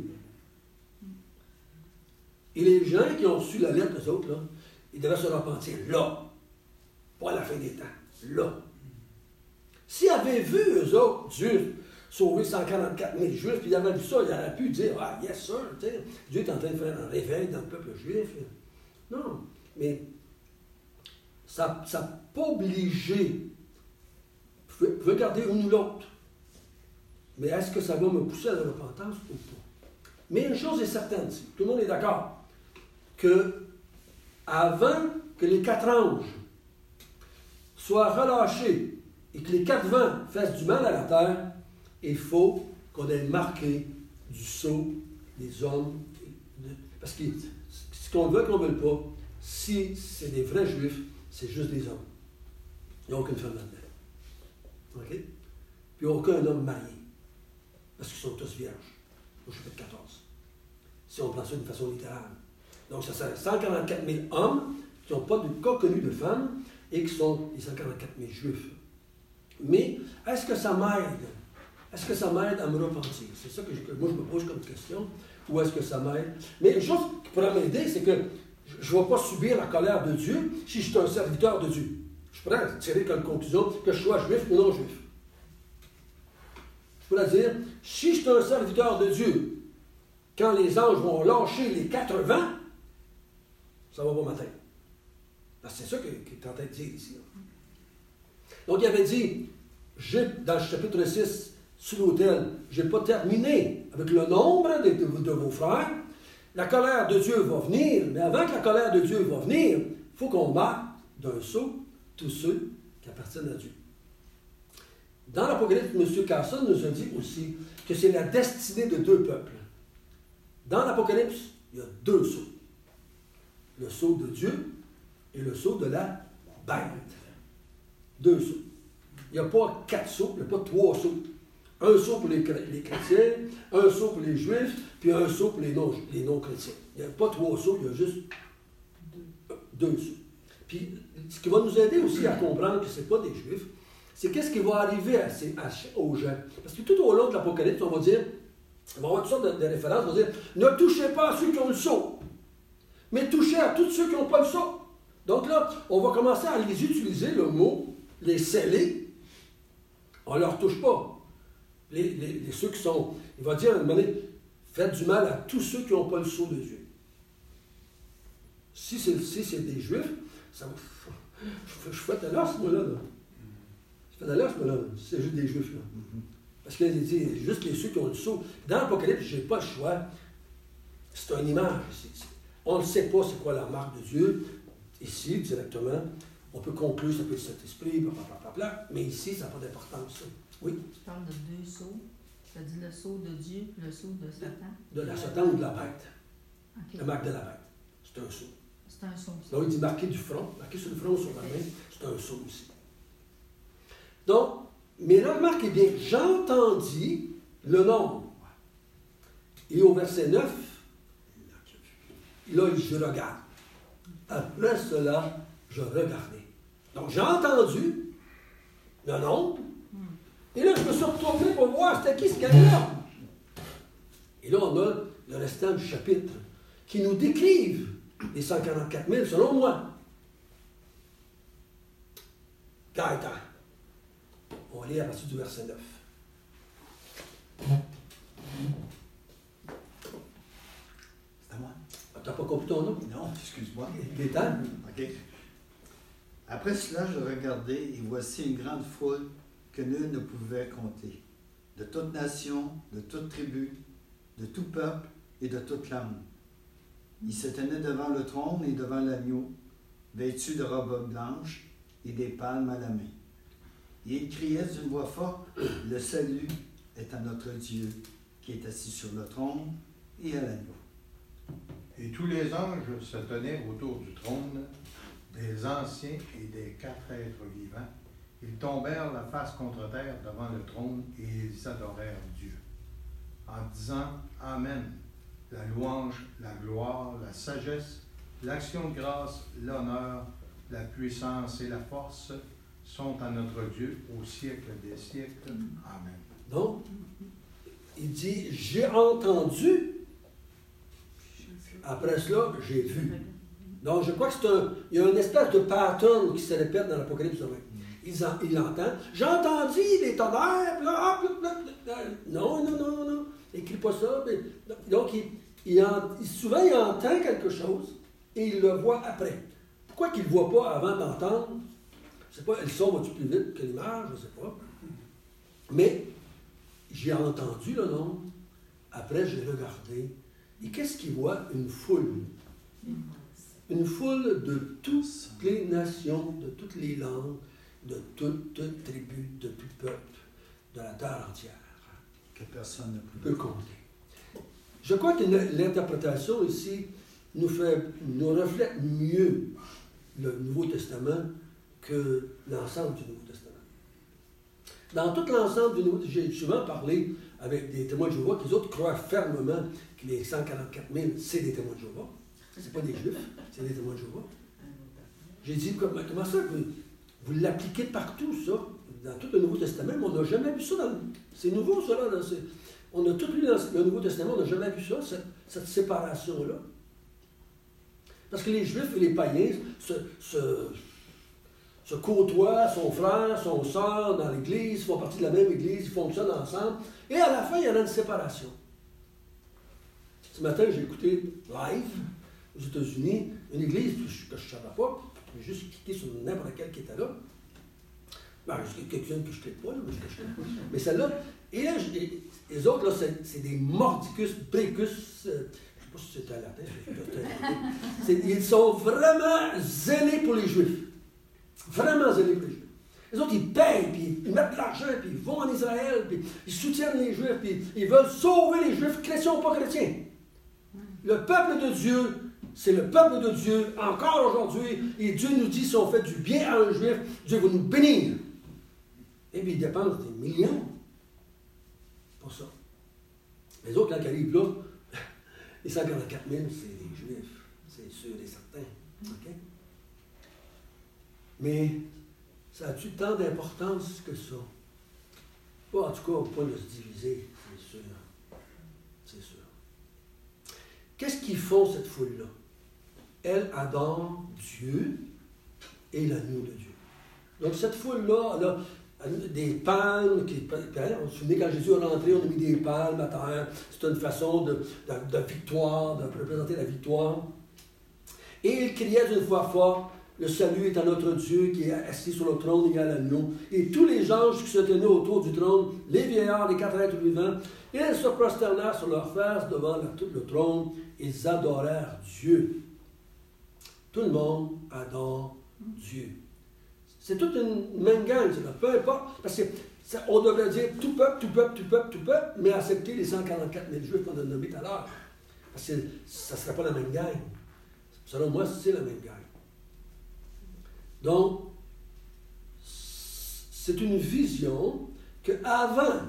Et les gens qui ont reçu la lettre, eux autres, là, ils devaient se repentir là. Pas à la fin des temps. Là. S'ils avaient vu, eux autres, Dieu, sauver 144 000 Juifs, puis ils avaient vu ça, ils auraient pu dire, ah, yes, sir, Dieu est en train de faire un réveil dans le peuple juif. Non, mais ça n'a pas obligé. Vous pouvez garder une ou l'autre. Mais est-ce que ça va me pousser à la repentance ou pas? Mais une chose est certaine, tout le monde est d'accord, que avant que les 4 anges soient relâchés et que les 4 vents fassent du mal à la terre, il faut qu'on ait marqué du sceau des hommes. Parce que ce qu'on veut qu'on ne veut pas, si c'est des vrais juifs, c'est juste des hommes. Il n'y a aucune femme là-dedans. OK? Puis aucun homme marié. Parce qu'ils sont tous vierges. Au chapitre 14. Si on prend ça d'une façon littérale. Donc, ça sert 144 000 hommes qui n'ont pas de cas connu de femmes et qui sont les 144 000 juifs. Mais, est-ce que ça m'aide? Est-ce que ça m'aide à me repentir? C'est ça que moi, je me pose comme question. Ou est-ce que ça m'aide? Mais une chose qui pourrait m'aider, c'est que je ne vais pas subir la colère de Dieu si je suis un serviteur de Dieu. Je pourrais tirer comme conclusion que je sois juif ou non juif. Je pourrais dire, si je suis un serviteur de Dieu, quand les anges vont lâcher les 4 vents, ça va pas m'atteindre. Parce que c'est ça qu'il est en train de dire ici. Donc, il avait dit, dans le chapitre 6, sur l'autel, je n'ai pas terminé avec le nombre de vos frères. La colère de Dieu va venir, mais avant que la colère de Dieu va venir, il faut qu'on marque d'un sceau tous ceux qui appartiennent à Dieu. Dans l'Apocalypse, M. Carson nous a dit aussi que c'est la destinée de 2 peuples. Dans l'Apocalypse, il y a 2 sceaux. Le sceau de Dieu et le sceau de la bête. 2 sceaux. Il n'y a pas 4 sceaux, il n'y a pas 3 sceaux. Un sceau pour les chrétiens, un sceau pour les juifs, puis un sceau pour les non-chrétiens. Il n'y a pas 3 sceaux, il y a juste 2 sceaux. Puis, ce qui va nous aider aussi à comprendre que ce n'est pas des juifs, c'est qu'est-ce qui va arriver aux gens. Parce que tout au long de l'Apocalypse, on va dire, on va avoir toutes sortes de références, on va dire, ne touchez pas à ceux qui ont le sceau, mais touchez à tous ceux qui n'ont pas le sceau. Donc là, on va commencer à les utiliser, le mot, les sceller, on ne leur touche pas. Ceux qui sont, il va dire à un moment donné, faites du mal à tous ceux qui n'ont pas le sceau de Dieu. Si c'est des Juifs, ça va, je fais à l'os, moi, là. Je fais à l'os, moi, là, si c'est juste des Juifs, là. Parce qu'il dit, juste ceux qui ont le sceau. Dans l'Apocalypse, je n'ai pas le choix. C'est une image. On ne sait pas c'est quoi la marque de Dieu. Ici, directement, on peut conclure, ça peut être Saint-Esprit, blablabla, mais ici, ça n'a pas d'importance. Oui? Tu parles de 2 sceaux. Tu as dit le sceau de Dieu et le sceau de Satan. De la Satan ou de la bête. Okay. La marque de la bête. C'est un sceau. C'est un sceau. Donc, il dit marqué du front, marqué sur le front ou sur la main, c'est un sceau aussi. Donc, mais là, remarquez bien, j'entendis le nombre. Et au verset 9, là, je regarde. Après cela, je regardais. Donc, j'ai entendu le nombre. Et là, je me suis retourné pour voir c'était qui ce gars-là. Et là, on a le restant du chapitre qui nous décrivent les 144 000, selon moi. Gaëtan. On va lire à partir du verset 9. C'est à moi? Tu n'as pas compris ton nom? Non, excuse-moi. Gaëtan? OK. Après cela, je regardai, et voici une grande foule que nul ne pouvait compter, de toute nation, de toute tribu, de tout peuple et de toute langue. Ils se tenaient devant le trône et devant l'agneau, vêtus de robes blanches et des palmes à la main. Et il criait d'une voix forte, « Le salut est à notre Dieu, qui est assis sur le trône et à l'agneau. » Et tous les anges se tenaient autour du trône, des anciens et des 4 êtres vivants. Ils tombèrent la face contre terre devant le trône et ils adorèrent Dieu, en disant « Amen, la louange, la gloire, la sagesse, l'action de grâce, l'honneur, la puissance et la force sont à notre Dieu au siècle des siècles. Amen. » Donc, il dit, j'ai entendu, après cela, j'ai vu. Donc, je crois que il y a une espèce de pattern qui se répète dans l'Apocalypse 20. Il l'entend. J'ai entendu des tonnerres. Non. Écris pas ça. Mais, donc, souvent, il entend quelque chose et il le voit après. Pourquoi qu'il ne le voit pas avant d'entendre? Je ne sais pas, le son va-tu plus vite que l'image? Je ne sais pas. Mais j'ai entendu le nom. Après, j'ai regardé. Et qu'est-ce qu'il voit? Une foule. Une foule de toutes les nations, de toutes les langues, de toutes tribus, de tout peuple, de la terre entière. Que personne ne peut compter. Je crois que l'interprétation ici nous reflète mieux le Nouveau Testament que l'ensemble du Nouveau Testament. Dans tout l'ensemble du Nouveau Testament, j'ai souvent parlé avec des témoins de Jéhovah, qui les autres croient fermement que les 144 000, c'est des témoins de Jéhovah. C'est pas des Juifs, c'est des témoins de Jéhovah. J'ai dit, comment ça, vous l'appliquez partout, ça, dans tout le Nouveau Testament, mais on n'a jamais vu ça c'est nouveau, ça, là. On a tout lu dans le Nouveau Testament, on n'a jamais vu ça, cette séparation-là. Parce que les Juifs et les païens se côtoient, sont frères, sont sœurs dans l'Église, font partie de la même Église, ils fonctionnent ensemble, et à la fin, il y en a une séparation. Ce matin, j'ai écouté live aux États-Unis, une église que je ne savais pas, j'ai juste cliqué sur n'importe laquelle qui était là. Ben, il y a quelques-unes que je ne clique pas, mais celle-là, et là, les autres, là, c'est des mordicus, précus, je ne sais pas si c'était à latin, ils sont vraiment zélés pour les Juifs. Vraiment zélés pour les Juifs. Les autres, ils payent, puis ils mettent de l'argent, puis ils vont en Israël, puis ils soutiennent les Juifs, puis ils veulent sauver les Juifs, chrétiens ou pas chrétiens. Le peuple de Dieu, c'est le peuple de Dieu, encore aujourd'hui, et Dieu nous dit, si on fait du bien à un Juif, Dieu va nous bénir. Et puis, ils dépensent des millions pour ça. Les autres, quand ils arrivent là, les 144 000, c'est des Juifs, c'est sûr et certain. Okay? Mais, ça a-tu tant d'importance que ça? Pas, en tout cas, pas de se diviser, c'est sûr. C'est sûr. Qu'est-ce qu'ils font, cette foule-là? Elle adore Dieu et l'agneau de Dieu. Donc, cette foule-là, elle a des palmes. On se souvient, quand Jésus est rentré, on a mis des palmes à terre. C'est une façon de victoire, de représenter la victoire. Et il criait d'une voix forte, « Le salut est à notre Dieu qui est assis sur le trône et à l'agneau. » Et tous les anges qui se tenaient autour du trône, les vieillards, les 4 êtres vivants, ils se prosternèrent sur leur face devant le trône. Ils adorèrent Dieu. Tout le monde adore Dieu. C'est toute une même gang, peu importe, parce qu'on devrait dire tout peuple, mais accepter les 144 000 Juifs qu'on a nommés tout à l'heure. Parce que ça ne serait pas la même gang. Selon moi, c'est la même gang. Donc, c'est une vision que avant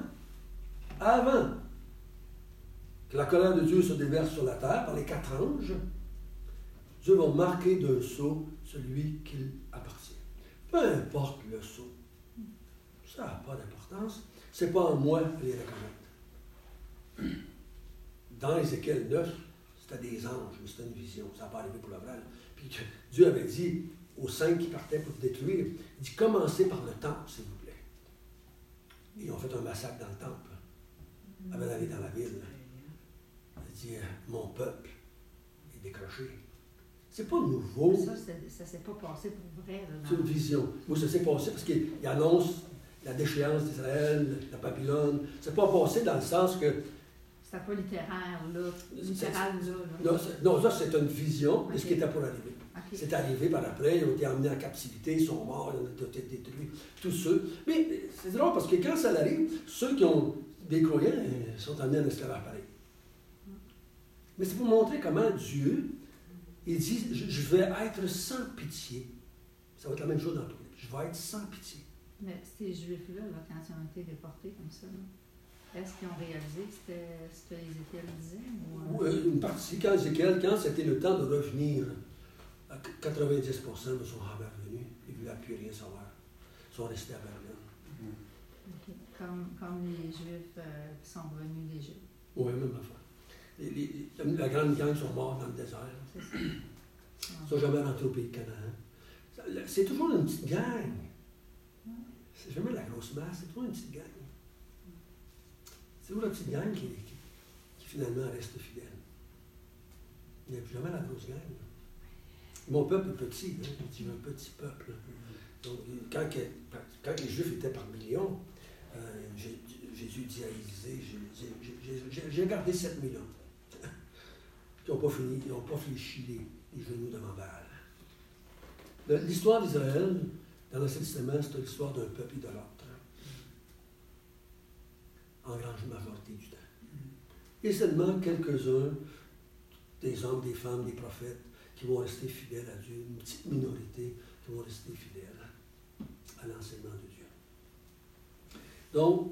que la colère de Dieu se déverse sur la terre par les 4 anges, Dieu va marquer d'un sceau celui qu'il appartient. Peu importe le sceau, ça n'a pas d'importance. Ce n'est pas en moi de les reconnaître. Dans Ézéchiel 9, c'était des anges, mais c'était une vision, ça n'a pas arrivé pour le vrai. Puis Dieu avait dit aux 5 qui partaient pour détruire, il dit, commencez par le temple, s'il vous plaît. Et ils ont fait un massacre dans le temple, avant d'aller dans la ville. Il dit, mon peuple est décroché. C'est pas nouveau. Ça s'est pas passé pour vrai. C'est une vision. Oui, ça s'est passé parce qu'il annonce la déchéance d'Israël, la Babylone. C'est pas passé dans le sens que... C'était pas littéraire, là. Littéral, là. Non, ça, c'est une vision de ce qui était pour arriver. OK. C'est arrivé par après, ils ont été emmenés en captivité, ils sont morts, ils ont été détruits, tous ceux. Mais c'est drôle parce que quand ça arrive, ceux qui ont des croyants sont emmenés en esclavage pareil. Mais c'est pour montrer comment Dieu, il dit, je vais être sans pitié. Ça va être la même chose dans l'Apocalypse. Je vais être sans pitié. Mais ces Juifs-là, là, quand ils ont été déportés comme ça, là, est-ce qu'ils ont réalisé que c'était ce que Ézéchiel disait? Ou, Une partie, quand Ézéchiel, quand c'était le temps de revenir, 90% ne sont jamais revenus. Ils ne voulaient plus rien savoir. Ils sont restés à Babylone. OK. Comme les Juifs qui sont revenus d'Égypte. Oui, même affaire. La grande gang sont morts dans le désert. C'est ça. Ils ne sont jamais rentrés au pays de Canaan. C'est toujours une petite gang. C'est jamais la grosse masse, c'est toujours une petite gang. C'est toujours la petite gang qui finalement reste fidèle. Il n'y a plus jamais la grosse gang. Mon peuple est petit, hein? C'est un petit peuple. Donc, quand les Juifs étaient par millions, Jésus dit à Élisée, j'ai gardé 7 millions. Qui n'ont pas fini, ils n'ont pas fléchi les genoux devant Baal. L'histoire d'Israël, dans l'Ancien Testament, c'est l'histoire d'un peuple idolâtre. En grande majorité du temps. Et seulement quelques-uns, des hommes, des femmes, des prophètes, qui vont rester fidèles à Dieu, une petite minorité qui vont rester fidèles à l'enseignement de Dieu. Donc,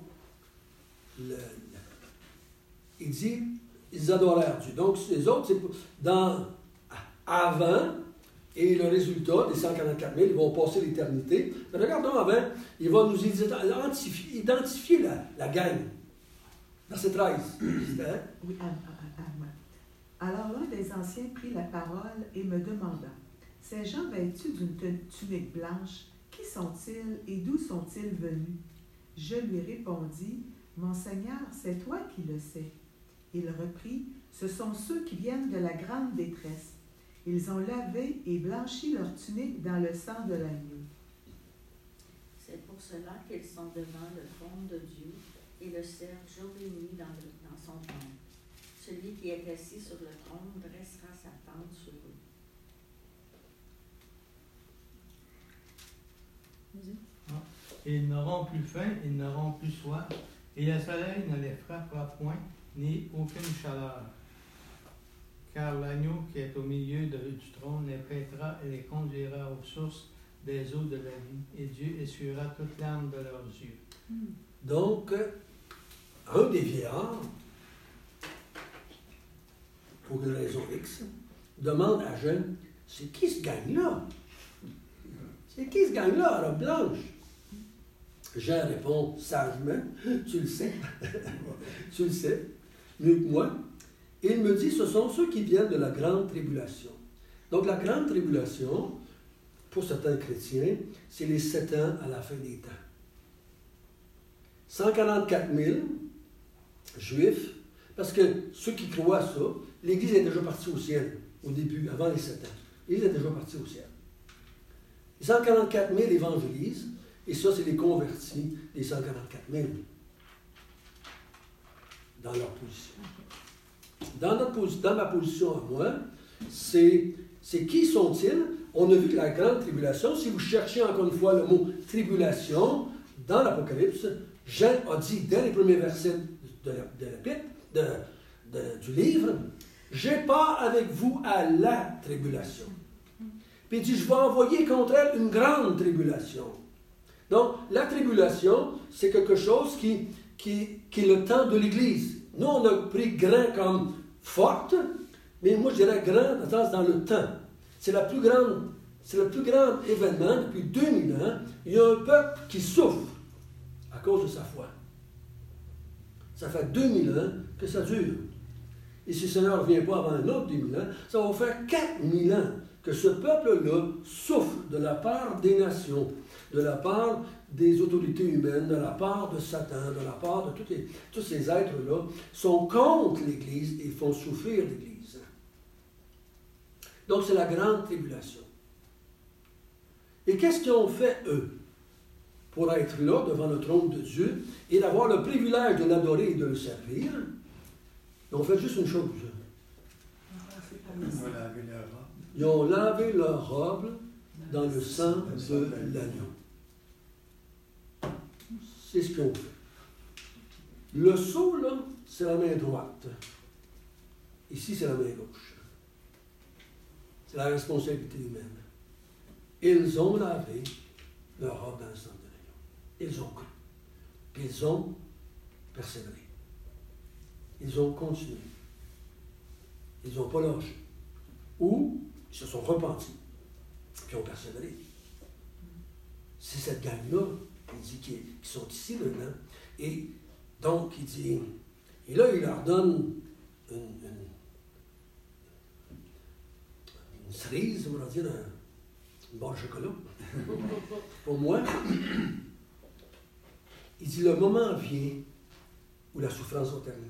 il dit, ils adorèrent Dieu. Donc, les autres, c'est avant, et le résultat des 144 000, ils vont passer l'éternité. Mais regardons avant, il va nous identifier la gang. Verset 13. Oui, alors l'un des anciens prit la parole et me demanda, « Ces gens vêtus d'une tunique blanche, qui sont-ils et d'où sont-ils venus? » Je lui répondis, « Mon Seigneur, c'est toi qui le sais. » Il reprit, « Ce sont ceux qui viennent de la grande détresse. Ils ont lavé et blanchi leur tunique dans le sang de l'agneau. » C'est pour cela qu'ils sont devant le trône de Dieu et le servent jour et nuit dans son trône. Celui qui est assis sur le trône dressera sa tente sur eux. Et ils n'auront plus faim, ils n'auront plus soif, et le soleil ne les frappera point, ni aucune chaleur. Car l'agneau qui est au milieu du trône les prêtera et les conduira aux sources des eaux de la vie, et Dieu essuiera toute larme de leurs yeux. Donc, un des vieillards, pour une raison X, demande à Jean, « C'est qui ce gang-là? C'est qui ce gang-là à robe blanche? » Jean répond sagement, « Tu le sais, tu le sais, mieux que moi. » Et il me dit, ce sont ceux qui viennent de la grande tribulation. Donc la grande tribulation, pour certains chrétiens, c'est les 7 ans à la fin des temps. 144 000 Juifs, parce que ceux qui croient ça, l'Église est déjà partie au ciel, au début, avant les 7 ans. L'Église est déjà partie au ciel. Les 144 000 évangélisent, et ça, c'est les convertis des 144 000 dans leur position. Dans ma position à moi, c'est qui sont-ils? On a vu que la grande tribulation, si vous cherchez encore une fois le mot tribulation dans l'Apocalypse, Jean a dit dès les premiers versets de l'épître, du livre, « J'ai part avec vous à la tribulation. » Puis il dit, « Je vais envoyer contre elle une grande tribulation. » Donc, la tribulation, c'est quelque chose qui est le temps de l'Église. Nous, on a pris grand comme forte, mais moi, je dirais grand dans le temps. C'est le plus grand événement depuis 2000 ans. Il y a un peuple qui souffre à cause de sa foi. Ça fait 2000 ans que ça dure. Et si le Seigneur ne revient pas avant un autre 2000 ans, ça va faire 4000 ans que ce peuple-là souffre de la part des nations, de la part des autorités humaines, de la part de Satan, de la part de tous ces êtres-là, sont contre l'Église et font souffrir l'Église. Donc c'est la grande tribulation. Et qu'est-ce qu'ils ont fait, eux, pour être là, devant le trône de Dieu, et d'avoir le privilège de l'adorer et de le servir? Ils ont fait juste une chose. On va laver leur robe. Ils ont lavé leur robe dans le sang de l'agneau. C'est ce qu'ils ont fait. Le sceau, là, c'est la main droite. Ici, c'est la main gauche. C'est la responsabilité humaine. Ils ont lavé leur robe dans le sang de l'agneau. Ils ont cru. Puis ils ont persévéré. Ils ont continué. Ils n'ont pas lâché. Ou ils se sont repentis. Puis ont persévéré. C'est cette gang-là, il dit, qui sont ici maintenant. Et donc, il dit, et là, il leur donne une cerise, on va dire, une barre de chocolat. Pour moi, il dit, le moment vient où la souffrance va terminer.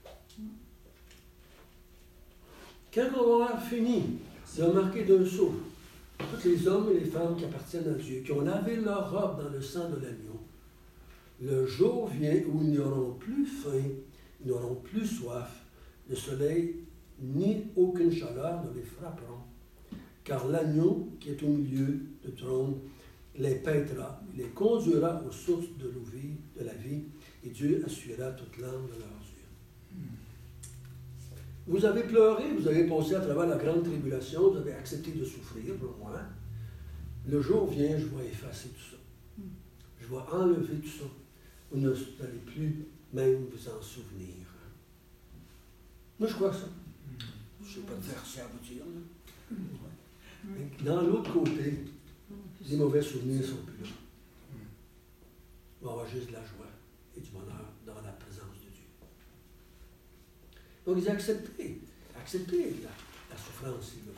Quand on va avoir fini de marquer d'un sceau tous les hommes et les femmes qui appartiennent à Dieu, qui ont lavé leur robe dans le sang de l'agneau, le jour vient où ils n'auront plus faim, ils n'auront plus soif, le soleil ni aucune chaleur ne les frapperont, car l'agneau qui est au milieu du trône les paîtra, il les conduira aux sources de l'eau vive, de la vie, et Dieu assuera toute l'âme de leurs yeux. Vous avez pleuré, vous avez passé à travers la grande tribulation, vous avez accepté de souffrir pour moi. Le jour vient, je vais effacer tout ça. Je vais enlever tout ça. Vous n'allez plus même vous en souvenir. Moi, je crois ça. Je ne sais pas de verset à vous dire. Mais dans l'autre côté, les mauvais souvenirs ne sont plus là. Il va y avoir juste de la joie et du bonheur dans la présence de Dieu. Donc, ils ont accepté la souffrance. Là.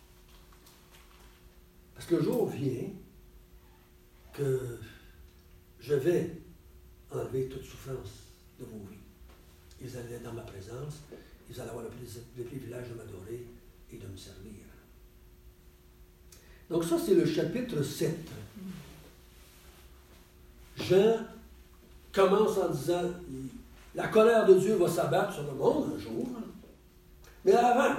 Parce que le jour vient que je vais enlever toute souffrance de vos vies. Ils allaient dans ma présence, ils allaient avoir le privilège de m'adorer et de me servir. Donc ça, c'est le chapitre 7. Jean commence en disant, la colère de Dieu va s'abattre sur le monde un jour. Mais avant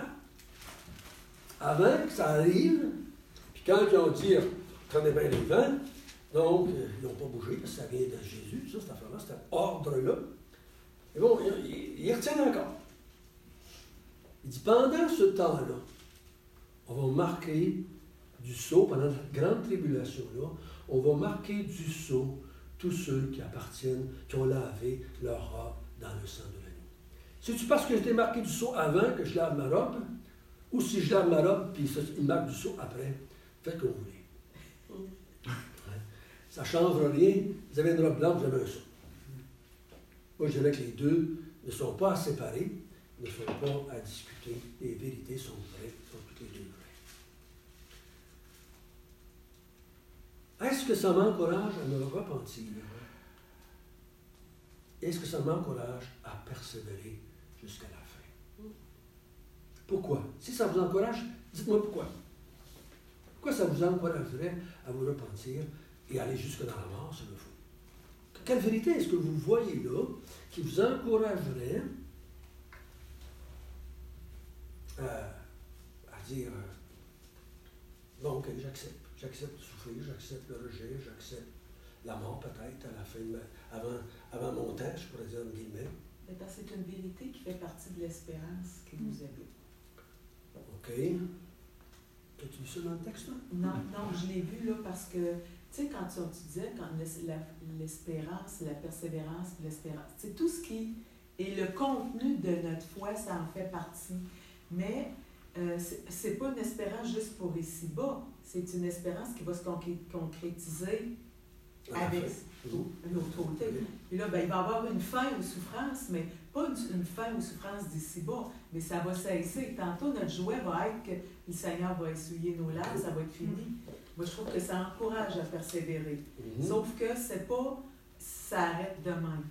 que ça arrive, puis quand ils ont dit, prenez bien les vents, donc ils n'ont pas bougé, parce que ça vient de Jésus, ça, cette affaire-là, cet ordre-là. Et bon, ils retiennent encore. Il dit, pendant ce temps-là, on va marquer du sceau, pendant cette grande tribulation-là, on va marquer du sceau tous ceux qui appartiennent, qui ont lavé leur robe dans le sang de l'agneau. C'est-tu parce que j'étais marqué du sceau avant que je lave ma robe, ou si je lave ma robe, puis il marque du sceau après? Faites comme vous voulez. Ça ne change rien. Vous avez une robe blanche, vous avez un sceau. Moi, je dirais que les deux ne sont pas à séparer, ne sont pas à discuter. Les vérités sont vraies, sont toutes les deux vraies. Est-ce que ça m'encourage à me repentir? Est-ce que ça m'encourage à persévérer jusqu'à la fin? Pourquoi? Si ça vous encourage, dites-moi pourquoi. Pourquoi ça vous encouragerait à vous repentir et aller jusque dans la mort, s'il le faut? Quelle vérité est-ce que vous voyez là qui vous encouragerait à dire bon, ok, j'accepte de souffrir, j'accepte le rejet, j'accepte la mort peut-être à la fin, avant mon temps, je pourrais dire en guillemets. Mais parce que c'est une vérité qui fait partie de l'espérance que vous avez. OK. As-tu vu ça dans le texte, là? Non, je l'ai vu là parce que, tu sais, quand tu disais, quand l'espérance, la persévérance, l'espérance, c'est tout ce qui est le contenu de notre foi, ça en fait partie. Mais c'est pas une espérance juste pour ici-bas, c'est une espérance qui va se concrétiser avec l'autre côté. Et là, ben, il va y avoir une fin aux souffrances, mais pas une fin aux souffrances d'ici-bas, mais ça va cesser. Tantôt, notre jouet va être que le Seigneur va essuyer nos larmes, ça va être fini. Moi, je trouve que ça encourage à persévérer. Sauf que c'est pas, ça arrête de même.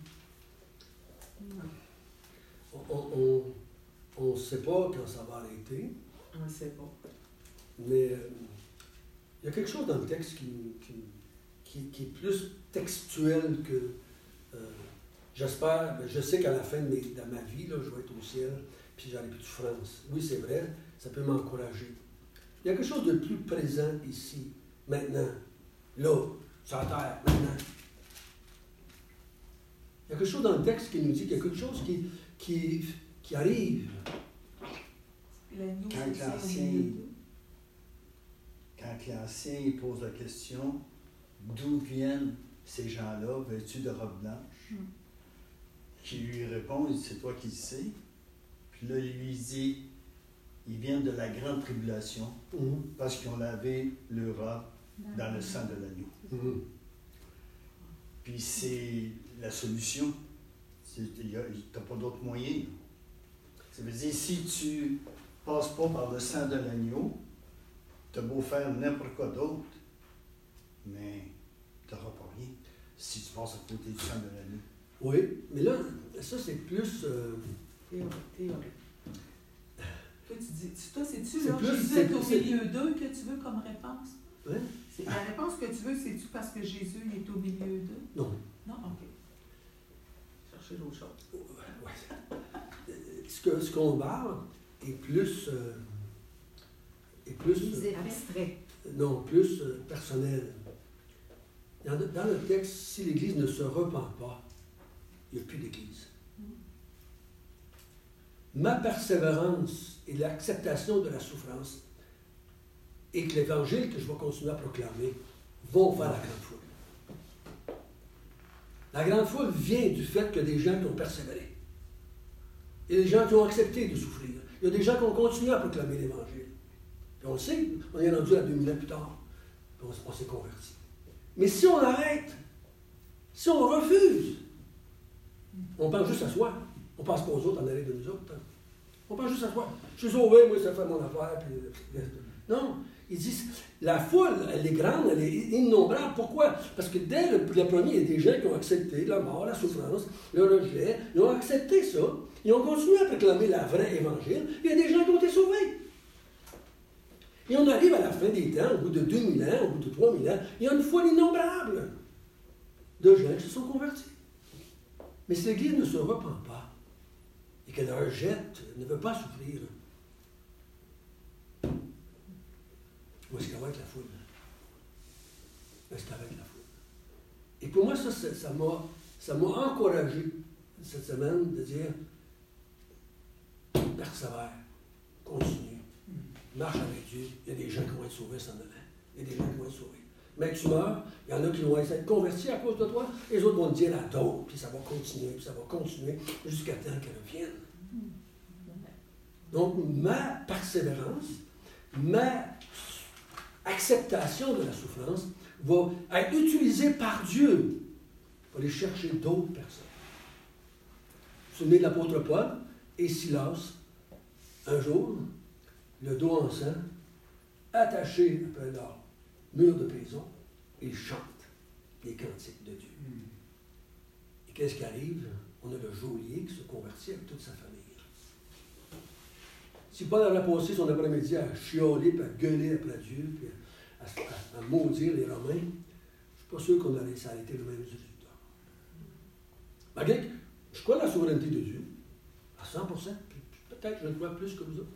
On ne sait pas quand ça va arrêter. On ne sait pas. Mais il y a quelque chose dans le texte qui est plus textuel que... j'espère, je sais qu'à la fin de ma vie, là, je vais être au ciel, puis j'aurai plus de souffrance. Oui, c'est vrai, ça peut m'encourager. Il y a quelque chose de plus présent ici, maintenant, là, sur la terre, maintenant. Il y a quelque chose dans le texte qui nous dit qu'il y a quelque chose qui arrive. L'agneau, Quand c'est l'ancien- au milieu d'eux. Quand l'ancien il pose la question, d'où viennent ces gens-là vêtus de robes blanches, Mm. qui lui répond, il dit, c'est toi qui le sais. Puis là, il lui dit, ils viennent de la grande tribulation parce qu'ils ont lavé leur robe dans le sang de l'agneau. Mhm. Puis c'est la solution. Tu n'as pas d'autre moyen. Ça veut dire, si tu passes pas par le sang de l'agneau, tu as beau faire n'importe quoi d'autre, mais tu n'auras pas rien si tu passes à côté du sang de l'agneau. Oui, mais là, ça c'est plus... Théorique. Toi, tu dis, toi, c'est-tu C'est là, plus- Jésus c'est- est au c'est- milieu d'eux que tu veux comme réponse? Hein? C'est la réponse que tu veux, c'est-tu parce que Jésus est au milieu d'eux? Non. Non? OK. Chercher d'autres choses. Ouais. Ce qu'on parle est plus... Les effets. Abstrait. non, plus personnel. Dans le texte, si l'Église ne se repent pas, il n'y a plus d'Église. Ma persévérance et l'acceptation de la souffrance et que l'Évangile que je vais continuer à proclamer vont faire la grande foule. La grande foule vient du fait qu'il y a des gens qui ont persévéré. Il y a des gens qui ont accepté de souffrir. Il y a des gens qui ont continué à proclamer l'Évangile. Puis on le sait, on est rendu à 2000 ans plus tard. Puis on s'est converti. Mais si on arrête, si on refuse, on pense juste à soi. On ne pense pas aux autres en aller de nous autres. Hein. On pense juste à soi. Je suis sauvé, moi, ça fait mon affaire. Puis... Non. Ils disent, la foule, elle est grande, elle est innombrable. Pourquoi? Parce que dès le premier, il y a des gens qui ont accepté la mort, la souffrance, le rejet. Ils ont accepté ça. Ils ont continué à proclamer la vraie évangile. Il y a des gens qui ont été sauvés. Et on arrive à la fin des temps, au bout de 2000 ans, au bout de 3000 ans, il y a une foule innombrable de gens qui se sont convertis. Mais si l'Église ne se repent pas et qu'elle rejette, ne veut pas souffrir, où est-ce qu'elle va être la foule? Où est-ce qu'elle va être la foule? Et pour moi, ça m'a encouragé cette semaine de dire persévère, continue, marche avec Dieu. Il y a des gens qui vont être sauvés sans demain. Il y a des gens qui vont être sauvés. Mais que tu meurs, il y en a qui vont être convertis à cause de toi, les autres vont te dire à d'autres, puis ça va continuer jusqu'à temps qu'elle revienne. Donc, ma persévérance, ma acceptation de la souffrance va être utilisée par Dieu pour aller chercher d'autres personnes. Vous vous souvenez de l'apôtre Paul et Silas, un jour, le dos en sang, attachés après leur mur de prison, ils chantent les cantiques de Dieu. Et qu'est-ce qui arrive? On a le geôlier qui se convertit avec toute sa famille. Si Paul avait passé son après-midi à chialer, puis à gueuler après Dieu, puis à maudire les Romains, je ne suis pas sûr que ça a été le même résultat. Malgré que je crois à la souveraineté de Dieu, à 100%, puis peut-être je le crois plus que vous autres.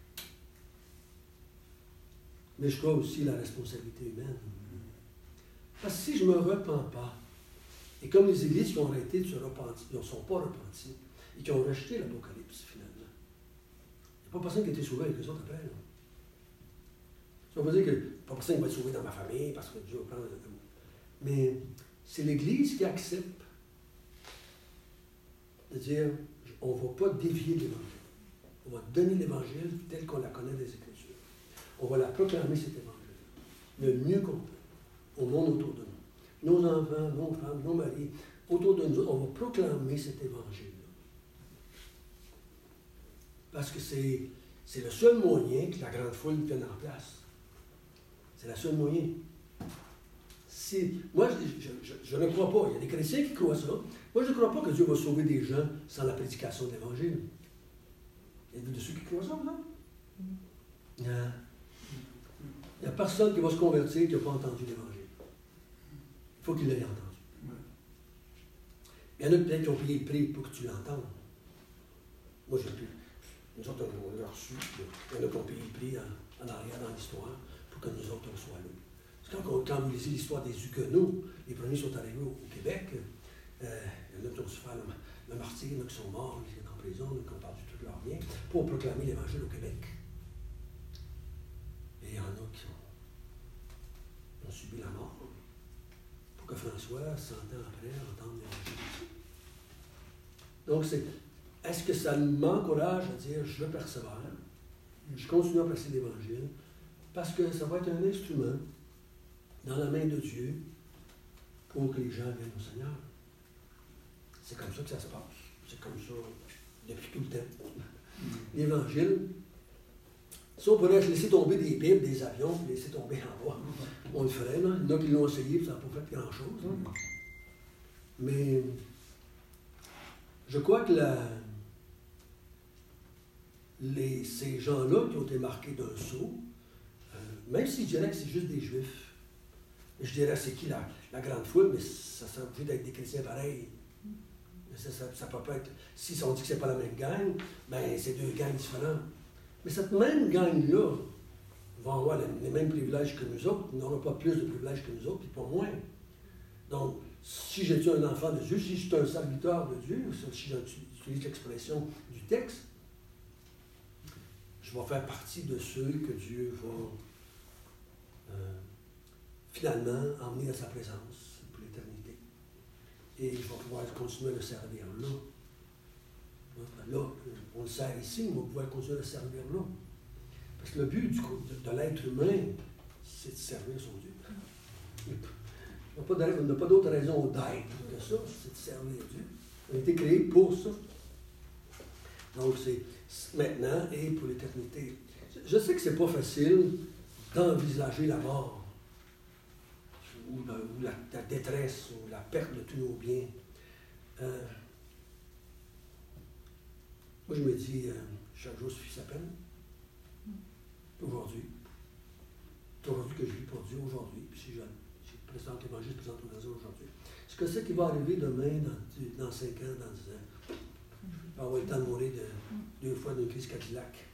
Mais je crois aussi à la responsabilité humaine. Parce que si je ne me repens pas, et comme les églises qui ont arrêté de se repentir, ils ne sont pas repentis, et qui ont rejeté l'Apocalypse finalement, il n'y a pas personne qui a été sauvé avec les autres après. Là. Ça ne veut pas dire que pas personne qui va être sauvé dans ma famille parce que Dieu va prendre. Mais c'est l'Église qui accepte de dire on ne va pas dévier de l'Évangile. On va donner l'Évangile tel qu'on la connaît des Écritures. On va la proclamer, cet Évangile, le mieux qu'on peut, au monde autour de nous. Nos enfants, nos femmes, nos maris, autour de nous, on va proclamer cet Évangile-là. Parce que c'est le seul moyen que la grande foule vienne en place. C'est le seul moyen. Moi, je ne crois pas. Il y a des chrétiens qui croient ça. Moi, je ne crois pas que Dieu va sauver des gens sans la prédication de l'Évangile. Il y a de ceux qui croient ça, non? Non. Il n'y a personne qui va se convertir qui n'a pas entendu l'Évangile. Il faut qu'il l'ait entendu. Il y en a peut-être qui ont payé le prix pour que tu l'entendes. Moi, je n'ai plus. Nous autres, on l'a reçu. Il y en a qui ont payé le prix en arrière dans l'histoire pour que nous autres, on soit là. Parce que quand vous lisez l'histoire des Huguenots, les premiers sont arrivés au Québec, il y en a qui ont souffert le martyre, il y en a qui sont morts, qui sont en prison, qui ont perdu tout leur bien, pour proclamer l'Évangile au Québec. Et il y en a qui ont subi la mort pour que François, 100 ans après, entende l'Évangile. Donc, est-ce que ça m'encourage à dire je persévère, je continue à passer l'Évangile, parce que ça va être un instrument dans la main de Dieu pour que les gens viennent au Seigneur. C'est comme ça que ça se passe. C'est comme ça depuis tout le temps. L'Évangile, si on pourrait laisser tomber des Bibles, des avions, puis laisser tomber en bas, on le ferait. Là. Il y en a qui l'ont essayé, puis ça n'a pas fait grand-chose. Mais je crois que ces gens-là qui ont été marqués d'un sceau, même si je dirais que c'est juste des Juifs, je dirais c'est qui la grande foule, mais ça serait obligé d'être des chrétiens pareils. Ça peut pas être. Si on dit que c'est pas la même gang, ben c'est deux gangs différents. Mais cette même gang-là va avoir les mêmes privilèges que nous autres, n'aura pas plus de privilèges que nous autres, puis pas moins. Donc, si j'étais un enfant de Dieu, si je suis un serviteur de Dieu, si j'utilise l'expression du texte, je vais faire partie de ceux que Dieu va finalement emmener à sa présence pour l'éternité. Et je vais pouvoir continuer à le servir là. Là, on le sert ici, mais on va pouvoir continuer à le servir là. Parce que le but de l'être humain, c'est de servir son Dieu. On n'a pas d'autre raison d'être que ça, c'est de servir Dieu. On a été créé pour ça. Donc, c'est maintenant et pour l'éternité. Je sais que c'est pas facile d'envisager la mort, ou la détresse, ou la perte de tous nos biens. Moi, je me dis, chaque jour suffit sa peine. Aujourd'hui. C'est aujourd'hui que je vis pour Dieu, aujourd'hui. Puis si je présente l'Évangile, je présente l'Évangile aujourd'hui. Ce que c'est qui va arriver demain, dans 5 ans, dans 10 ans? On va avoir le temps de mourir 2 fois d'une crise cardiaque.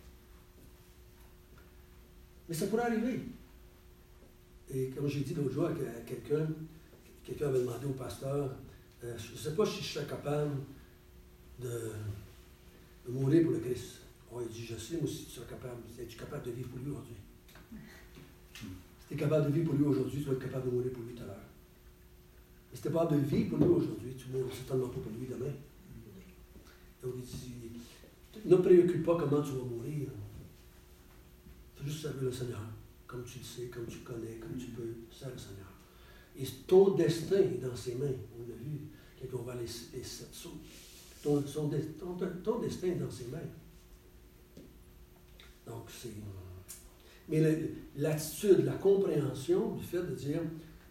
Mais ça pourrait arriver. Et comme j'ai dit l'autre jour à quelqu'un avait demandé au pasteur, je ne sais pas si je serais capable de mourir pour le Christ. Oh, il dit, je sais, moi, si tu serais capable. Es-tu capable de vivre pour lui aujourd'hui? Si tu es capable de vivre pour lui aujourd'hui, tu vas être capable de mourir pour lui tout à l'heure. Mais si tu es capable de vivre pour lui aujourd'hui, tu ne mourras certainement pas pour lui demain. Donc, il dit, ne préoccupe pas comment tu vas mourir. Il faut juste servir le Seigneur, comme tu le sais, comme tu connais, comme tu peux, servir le Seigneur. Et ton destin est dans ses mains. On l'a vu, quand on va les 7 sauts. Ton destin est dans ses mains. Donc, c'est... Mais l'attitude, la compréhension du fait de dire,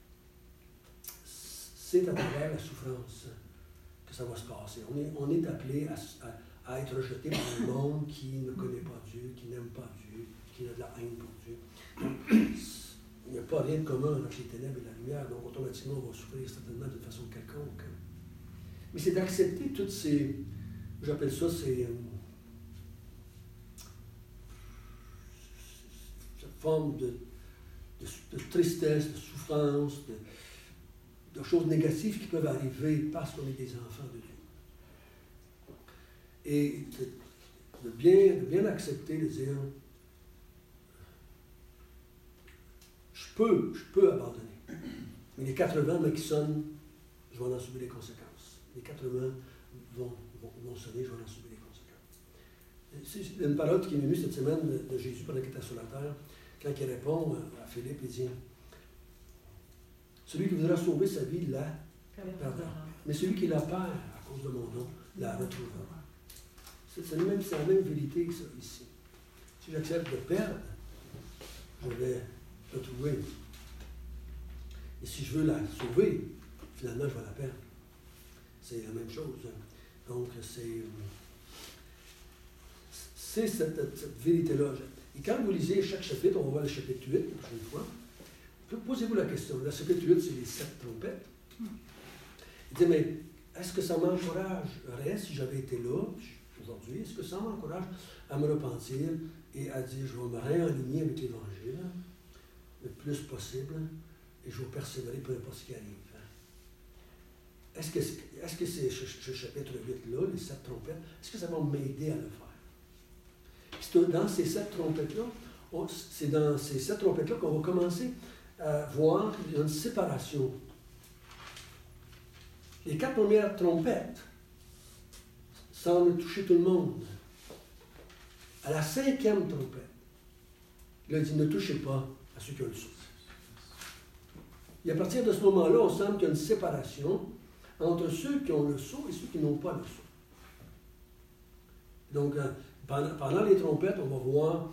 c'est à travers la souffrance que ça va se passer. On est appelé à être rejeté par un monde qui ne connaît pas Dieu, qui n'aime pas Dieu, qui a de la haine pour Dieu. Il n'y a pas rien de commun entre les ténèbres et la lumière, donc automatiquement on va souffrir certainement d'une façon quelconque. Mais c'est d'accepter toutes ces, j'appelle ça, cette forme de tristesse, de souffrance, de choses négatives qui peuvent arriver parce qu'on est des enfants de Dieu. Et de bien accepter, de dire, je peux abandonner. Mais les 80 qui sonnent, je vais en subir les conséquences. Les 80 vont sonner, je vais en subir les conséquences. C'est une parole qui m'est venue cette semaine de Jésus pendant qu'il était sur la terre, quand il répond à Philippe, il dit, celui qui voudra sauver sa vie la perdra. Mais celui qui la perd à cause de mon nom la retrouvera. C'est la même vérité que ça ici. Si j'accepte de perdre, je vais retrouver. Et si je veux la sauver, finalement, je vais la perdre. C'est la même chose. Donc, c'est cette vérité-là. Et quand vous lisez chaque chapitre, on va voir le chapitre 8 la prochaine fois, posez-vous la question. Le chapitre 8, c'est les 7 trompettes. Il dit, mais est-ce que ça m'encouragerait si j'avais été là? aujourd'hui? Est-ce que ça m'encourage à me repentir et à dire, je vais me réaligner avec l'Évangile le plus possible et je vais persévérer peu importe ce qui arrive? Est-ce que ce chapitre 8-là, les 7 trompettes, est-ce que ça va m'aider à le faire? C'est dans ces 7 trompettes-là, c'est dans ces 7 trompettes-là qu'on va commencer à voir qu'il y a une séparation. Les 4 premières trompettes semblent toucher tout le monde. À la 5e trompette, il dit, ne touchez pas à ceux qui ont le sceau. Et à partir de ce moment-là, on semble qu'il y a une séparation entre ceux qui ont le sceau et ceux qui n'ont pas le sceau. Donc, pendant les trompettes, on va voir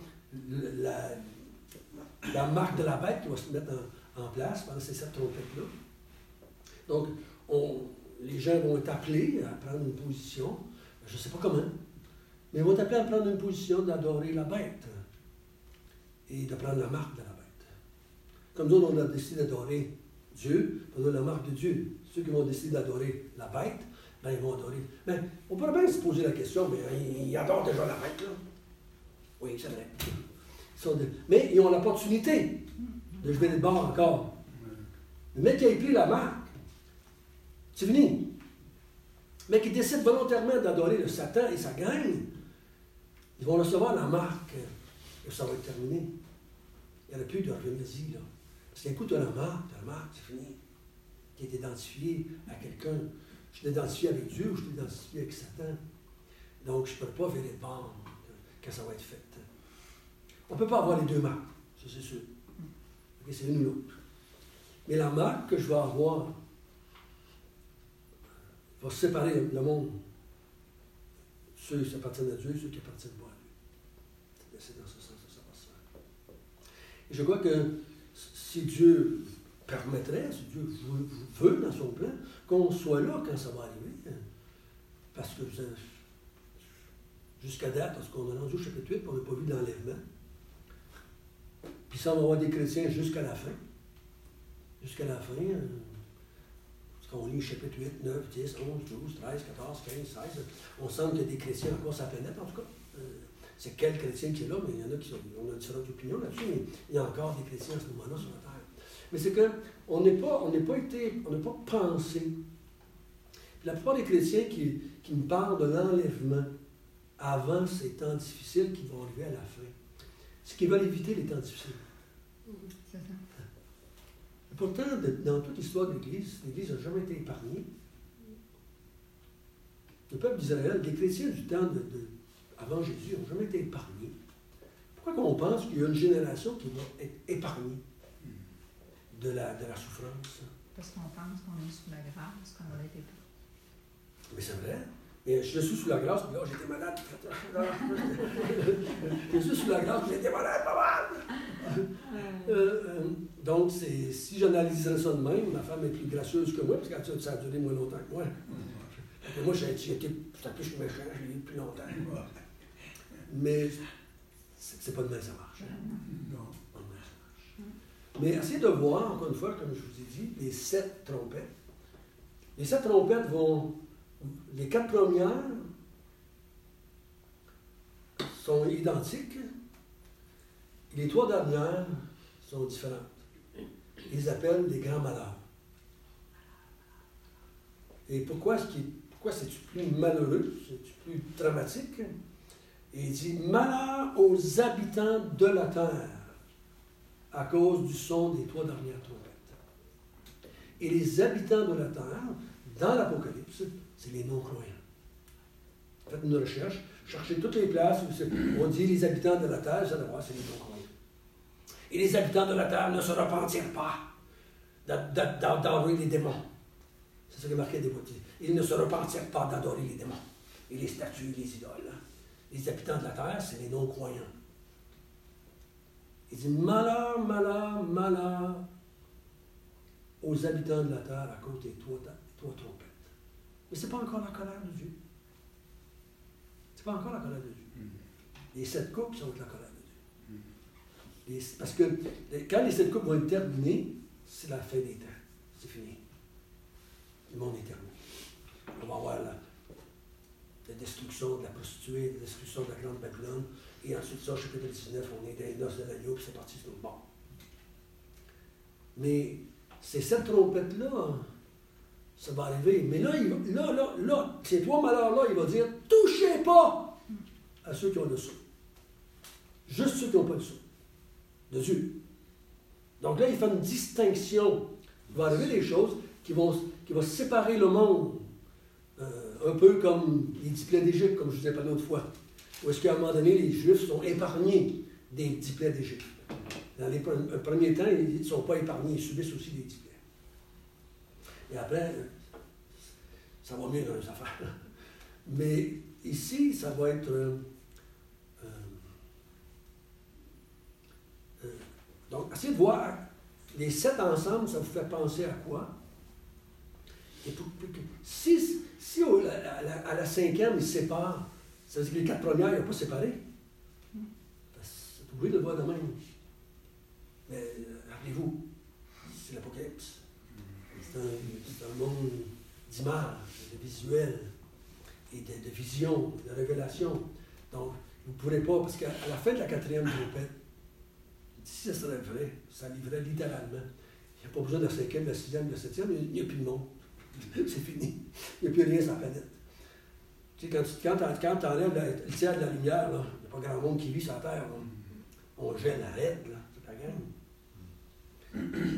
la marque de la bête qui va se mettre en place pendant ces 7 trompettes-là. Donc, les gens vont être appelés à prendre une position, je ne sais pas comment, mais ils vont être appelés à prendre une position d'adorer la bête et de prendre la marque de la bête. Comme nous, on a décidé d'adorer Dieu, on a la marque de Dieu. Ceux qui vont décider d'adorer la bête, ben, ils vont adorer. Mais on pourrait bien se poser la question, mais ils adorent déjà la bête, là. Oui, c'est vrai. Mais ils ont l'opportunité de jouer de bord encore. Le mec qui a pris la marque, c'est fini. Mais qui décide volontairement d'adorer le Satan et sa gang, ils vont recevoir la marque et ça va être terminé. Il n'y en a plus de revenir-y, là. Parce qu'un coup, tu as la marque, c'est fini. Qui est identifié à quelqu'un. Je suis identifié avec Dieu ou je suis identifié avec Satan. Donc, je ne peux pas virer de bord quand ça va être fait. On ne peut pas avoir les deux marques, ça c'est sûr. Okay, c'est une ou l'autre. Mais la marque que je vais avoir va séparer le monde. Ceux qui appartiennent à Dieu et ceux qui appartiennent pas à lui. C'est dans ce sens que ça va se faire. Et je crois que si Dieu permettrait, si Dieu veut dans son plan, qu'on soit là quand ça va arriver. Parce que jusqu'à date, parce qu'on a rendu au chapitre 8, on n'a pas vu d'enlèvement. Puis ça, on va avoir des chrétiens jusqu'à la fin. Jusqu'à la fin, parce qu'on lit chapitre 8, 9, 10, 11, 12, 13, 14, 15, 16, on sent qu'il y a des chrétiens encore sur la planète, en tout cas. C'est quel chrétien qui est là, mais il y en a qui on a différentes opinions là-dessus, mais il y a encore des chrétiens à ce moment-là sur la terre. Mais c'est qu'on n'a pas pensé. Puis la plupart des chrétiens qui me parlent de l'enlèvement avant ces temps difficiles qui vont arriver à la fin, c'est qu'ils veulent éviter les temps difficiles. C'est ça. Pourtant, dans toute l'histoire de l'Église n'a jamais été épargnée. Le peuple d'Israël, les chrétiens du temps avant Jésus n'ont jamais été épargnés. Pourquoi qu'on pense qu'il y a une génération qui va être épargnée de la souffrance? Parce qu'on pense qu'on est sous la grâce, qu'on va être épargné. Mais c'est vrai. Mais je suis sous la grâce, puis là, j'étais malade. Je suis sous la grâce, mais j'étais malade, pas mal. Donc, si j'analyserais ça de même, ma femme est plus gracieuse que moi, parce que ça a duré moins longtemps que moi. Moi, j'étais plus méchant, je l'ai eu plus longtemps. Mais c'est pas de même ça marche. Non, pas de même ça marche. Mais essayez de voir, encore une fois, comme je vous ai dit, les 7 trompettes. Les 7 trompettes vont... Les 4 premières sont identiques. Et les 3 dernières sont différentes. Ils appellent des grands malheurs. Et pourquoi c'est-tu plus malheureux, c'est-tu plus dramatique? Et il dit, malheur aux habitants de la terre à cause du son des 3 dernières trompettes. Et les habitants de la terre, dans l'Apocalypse, c'est les non-croyants. Faites une recherche, cherchez toutes les places où on dit les habitants de la terre, vous allez voir, c'est les non-croyants. Et les habitants de la terre ne se repentirent pas d'adorer les démons. C'est ce qui est marqué des bouteilles. Ils ne se repentirent pas d'adorer les démons et les statues, les idoles. Les habitants de la terre, c'est les non-croyants. Il dit malheur, malheur, malheur aux habitants de la terre à cause des 3 trompettes. Mais ce n'est pas encore la colère de Dieu. Ce n'est pas encore la colère de Dieu. Les 7 coupes sont la colère de Dieu. Parce que quand les 7 coupes vont être terminées, c'est la fin des temps. C'est fini. Le monde est terminé. On va avoir la destruction destruction de la prostituée, la destruction de la grande Babylone. Et ensuite, ça, chapitre 19, on est dans les noces de l'agneau, puis c'est parti sur le bord. Mais c'est cette trompette-là, ça va arriver. Mais là, ces trois malheurs-là, il va dire, touchez pas à ceux qui ont le sceau. Juste ceux qui n'ont pas le sceau de Dieu. Donc là, il fait une distinction. Il va arriver des choses qui vont séparer le monde. Un peu comme les 10 plaies d'Égypte, comme je vous ai parlé l'autre fois. Où est-ce qu'à un moment donné, les Juifs sont épargnés des 10 plaies d'Égypte. Dans les premiers temps, ils ne sont pas épargnés, ils subissent aussi des 10 plaies. Et après, ça va mieux dans les affaires. Mais ici, ça va être... donc, essayez de voir les 7 ensemble, ça vous fait penser à quoi? Et si à la 5e, ils se séparent, ça veut dire que les 4 premières, ils n'ont pas séparé. C'est obligé de le voir de même. Mais rappelez-vous, c'est l'Apocalypse. C'est un monde d'images, de visuels, et de visions, de révélations. Donc, vous ne pourrez pas, parce qu'à la fin de la 4e trompette, si ça serait vrai, ça livrait littéralement. Il n'y a pas besoin de la 5e, de la 6e, de la 7e, il n'y a plus de monde. C'est fini. Il n'y a plus rien sur la planète. Tu sais, quand tu enlèves le tiers de la lumière, il n'y a pas grand monde qui vit sur la Terre. Là. On gèle arrête, là, toute la gang.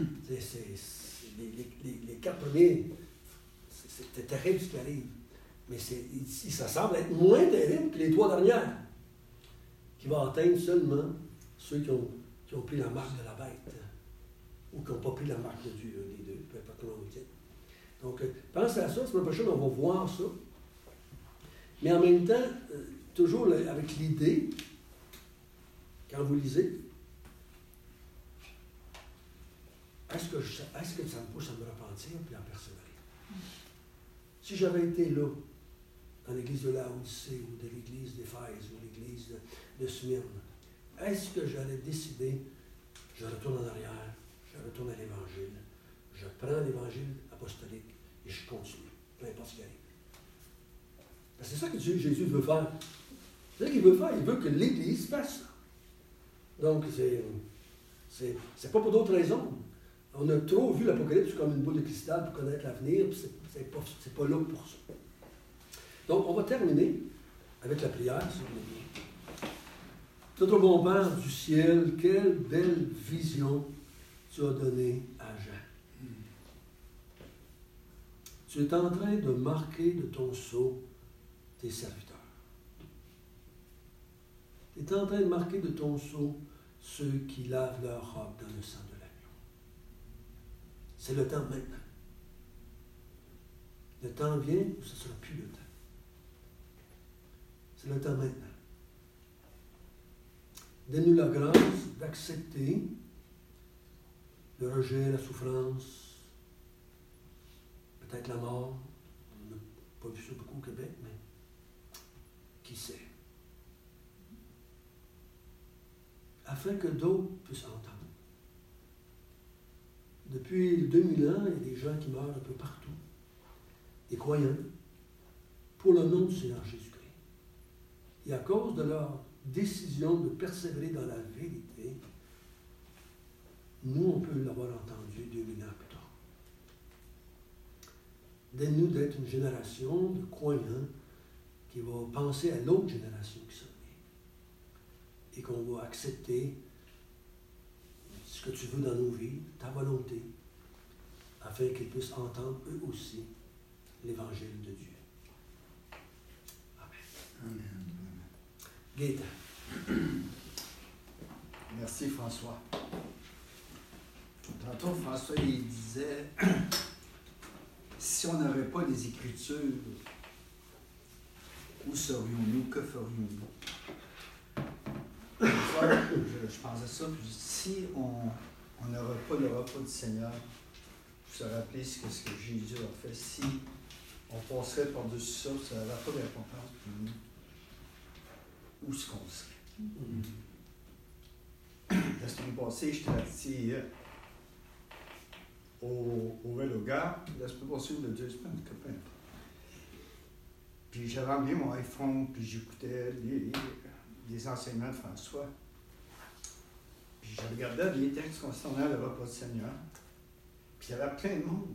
Les 4 premiers, c'était terrible ce qui arrive. Mais ça semble être moins terrible que les 3 dernières, qui vont atteindre seulement ceux qui ont pris la marque de la bête, ou qui n'ont pas pris la marque de Dieu, les deux, peu importe comment vous dites. Donc, pensez à ça, c'est la prochaine, on va voir ça. Mais en même temps, toujours avec l'idée, quand vous lisez, est-ce que ça me pousse à me repentir et à persévérer? Si j'avais été là, dans l'église de Laodicée, ou de l'église d'Éphèse, ou l'église de Smyrne, est-ce que j'allais décider, je retourne en arrière, je retourne à l'Évangile, je prends l'Évangile apostolique et je continue, peu importe ce qui arrive. C'est ça que Jésus veut faire. C'est ça qu'il veut faire. Il veut que l'Église fasse ça. Donc, c'est pas pour d'autres raisons. On a trop vu l'Apocalypse comme une boule de cristal pour connaître l'avenir, puis c'est pas là pour ça. Donc, on va terminer avec la prière, si vous voulez bien. Notre bon Père du ciel, quelle belle vision tu as donnée à Jean. Tu es en train de marquer de ton sceau tes serviteurs. Tu es en train de marquer de ton sceau ceux qui lavent leur robe dans le sang de l'agneau. C'est le temps maintenant. Le temps vient où ce ne sera plus le temps. C'est le temps maintenant. Donne-nous la grâce d'accepter le rejet, la souffrance, peut-être la mort. On n'a pas vu ça beaucoup au Québec, mais qui sait? Afin que d'autres puissent entendre. Depuis 2000 ans, il y a des gens qui meurent un peu partout, des croyants, pour le nom du Seigneur Jésus-Christ. Et à cause de leur décision de persévérer dans la vérité, nous, on peut l'avoir entendu 2000 ans plus tard. Donne-nous d'être une génération de croyants qui va penser à l'autre génération qui s'en vient et qu'on va accepter ce que tu veux dans nos vies, ta volonté, afin qu'ils puissent entendre eux aussi l'Évangile de Dieu. Amen. Gaëtan. Merci François. Tantôt, François, il disait, si on n'avait pas les Écritures, où serions-nous? Que ferions-nous? Je pensais ça, puis si on n'aurait pas le repas du Seigneur, vous se rappelez ce que Jésus a fait, si on passerait par-dessus ça, ça n'aurait pas d'importance pour nous. Où est-ce qu'on serait? La semaine passée, j'étais parti au vélo-gare. La semaine passée, ou le 2 semaines, peu importe. Puis Puis j'avais amené mon iPhone, puis j'écoutais des enseignements de François. Puis je regardais les textes concernant le repas du Seigneur. Puis il y avait plein de monde.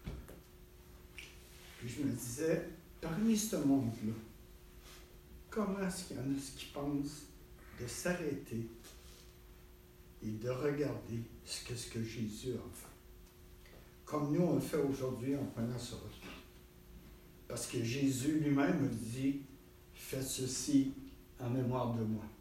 Puis je me disais, parmi ce monde-là, comment est-ce qu'il y en a qui pensent de s'arrêter et de regarder ce que Jésus a fait? Comme nous, on le fait aujourd'hui en prenant ce repas. Parce que Jésus lui-même a dit, faites ceci en mémoire de moi.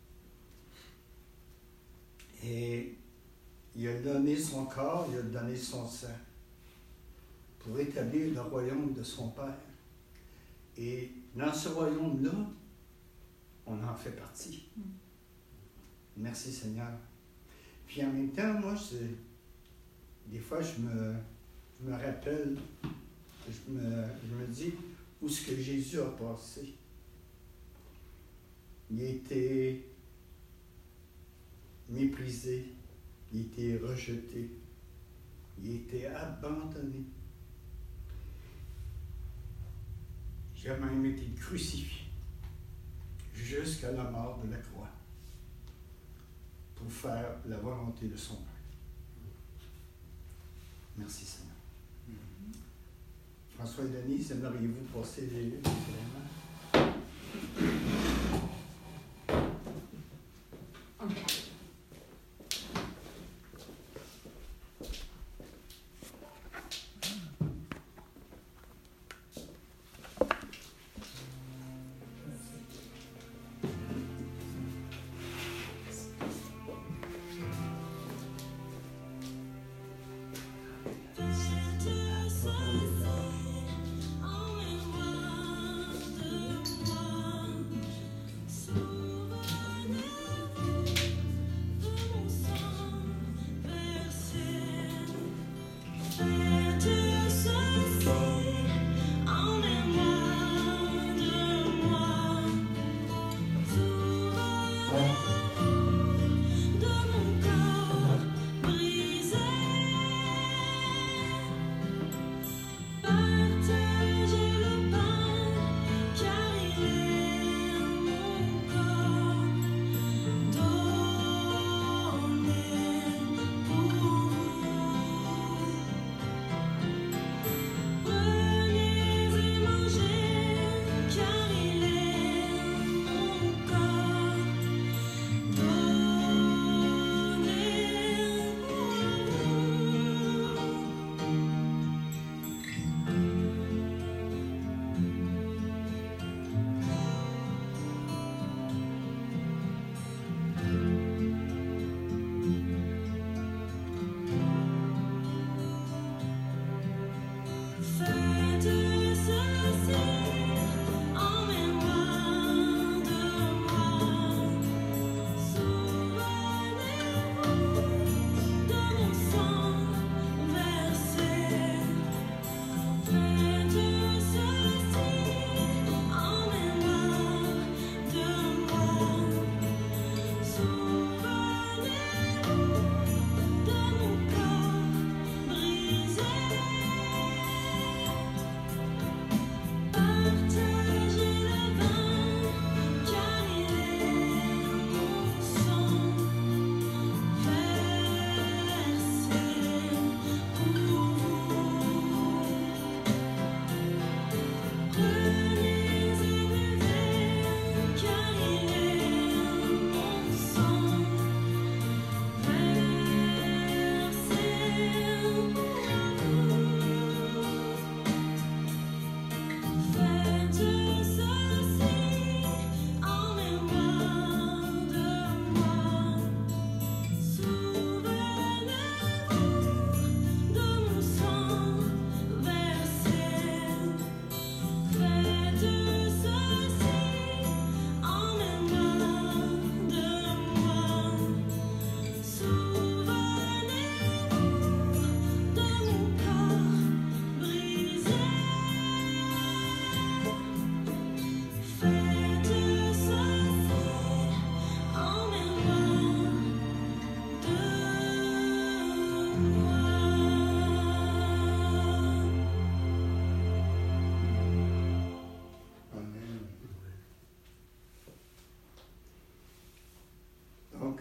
Et il a donné son corps, il a donné son sang pour établir le royaume de son Père. Et dans ce royaume-là, on en fait partie. Merci Seigneur. Puis en même temps, moi, des fois, je me rappelle, je me dis où est-ce que Jésus a passé. Il a été méprisé, il a été rejeté, il a été abandonné. Il a même été crucifié jusqu'à la mort de la croix pour faire la volonté de son Père. Merci Seigneur. François et Denise, aimeriez-vous passer les éléments? Oh,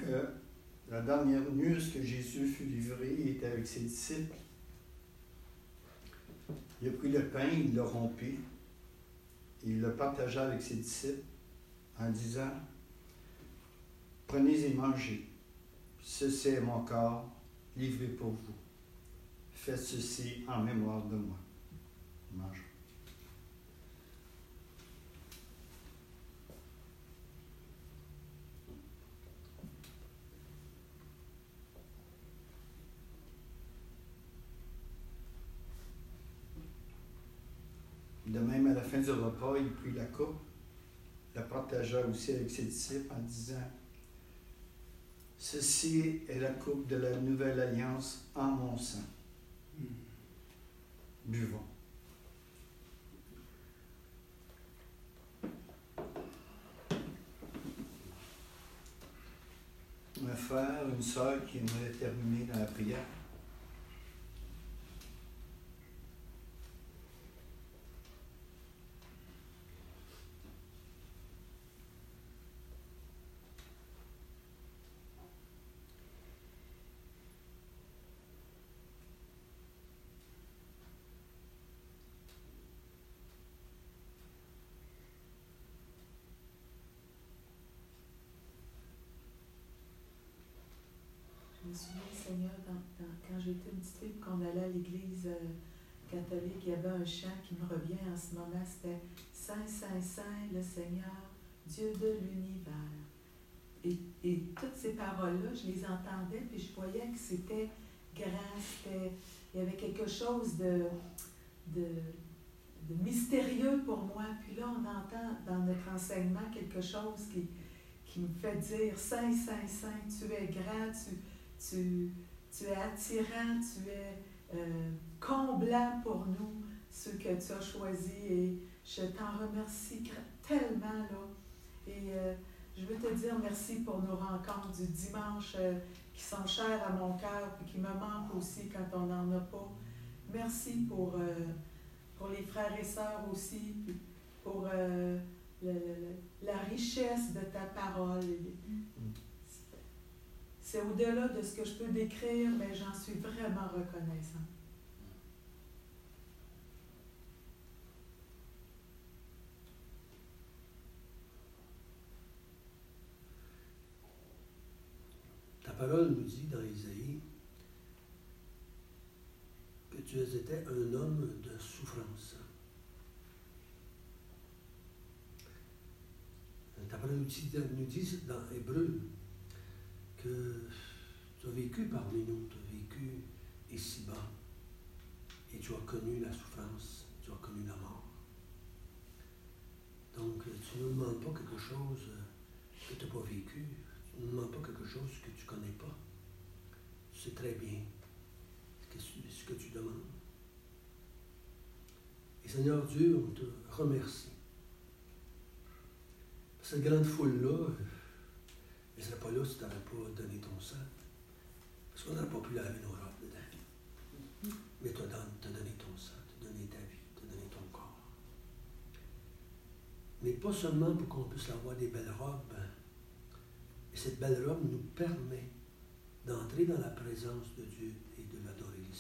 que la dernière nuit que Jésus fut livré, il était avec ses disciples. Il a pris le pain, il l'a rompu, il le partagea avec ses disciples en disant, « Prenez et mangez, ceci est mon corps livré pour vous. Faites ceci en mémoire de moi. » Mange. De même, à la fin du repas, il prit la coupe, la partagea aussi avec ses disciples en disant, « Ceci est la coupe de la nouvelle alliance en mon sang. Buvons. » Un frère, une sœur qui aimerait terminer dans la prière. Je me souviens, Seigneur, quand j'étais une petite fille, qu'on allait à l'église catholique, il y avait un chant qui me revient en ce moment, c'était « Saint, Saint, Saint, le Seigneur, Dieu de l'univers ». Et toutes ces paroles-là, je les entendais, puis je voyais que c'était grand, il y avait quelque chose de mystérieux pour moi. Puis là, on entend dans notre enseignement quelque chose qui me fait dire « Saint, Saint, Saint, tu es grand, tu es attirant, tu es comblant pour nous, ceux que tu as choisis. Et je t'en remercie tellement, là. Et je veux te dire merci pour nos rencontres du dimanche qui sont chères à mon cœur et qui me manquent aussi quand on n'en a pas. Merci pour les frères et sœurs aussi, puis pour la richesse de ta parole. C'est au-delà de ce que je peux décrire, mais j'en suis vraiment reconnaissante. Ta parole nous dit dans Isaïe que tu étais un homme de souffrance. Ta parole nous dit dans Hébreu que tu as vécu parmi nous, tu as vécu ici-bas et tu as connu la souffrance, tu as connu la mort. Donc, tu ne nous demandes pas quelque chose que tu n'as pas vécu, tu ne nous demandes pas quelque chose que tu ne connais pas. Tu sais très bien ce que tu demandes. Et Seigneur Dieu, on te remercie. Cette grande foule-là, elle ne serait pas là si tu n'avais pas donné ton sang. Parce qu'on n'aurait pas pu laver nos robes dedans. Mais tu as donné ton sang, tu as donné ta vie, tu as donné ton corps. Mais pas seulement pour qu'on puisse avoir des belles robes. Et cette belle robe nous permet d'entrer dans la présence de Dieu et de l'adorer et le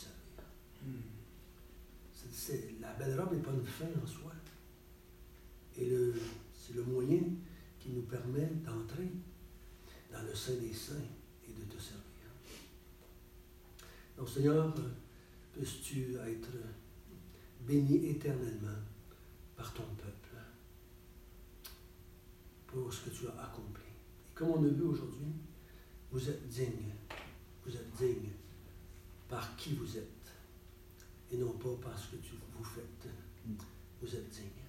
servir. La belle robe n'est pas une fin en soi. Et c'est le moyen qui nous permet d'entrer dans le sein des saints et de te servir. Donc, Seigneur, puisses-tu être béni éternellement par ton peuple pour ce que tu as accompli. Et comme on a vu aujourd'hui, vous êtes digne par qui vous êtes et non pas par ce que vous faites. Vous êtes digne.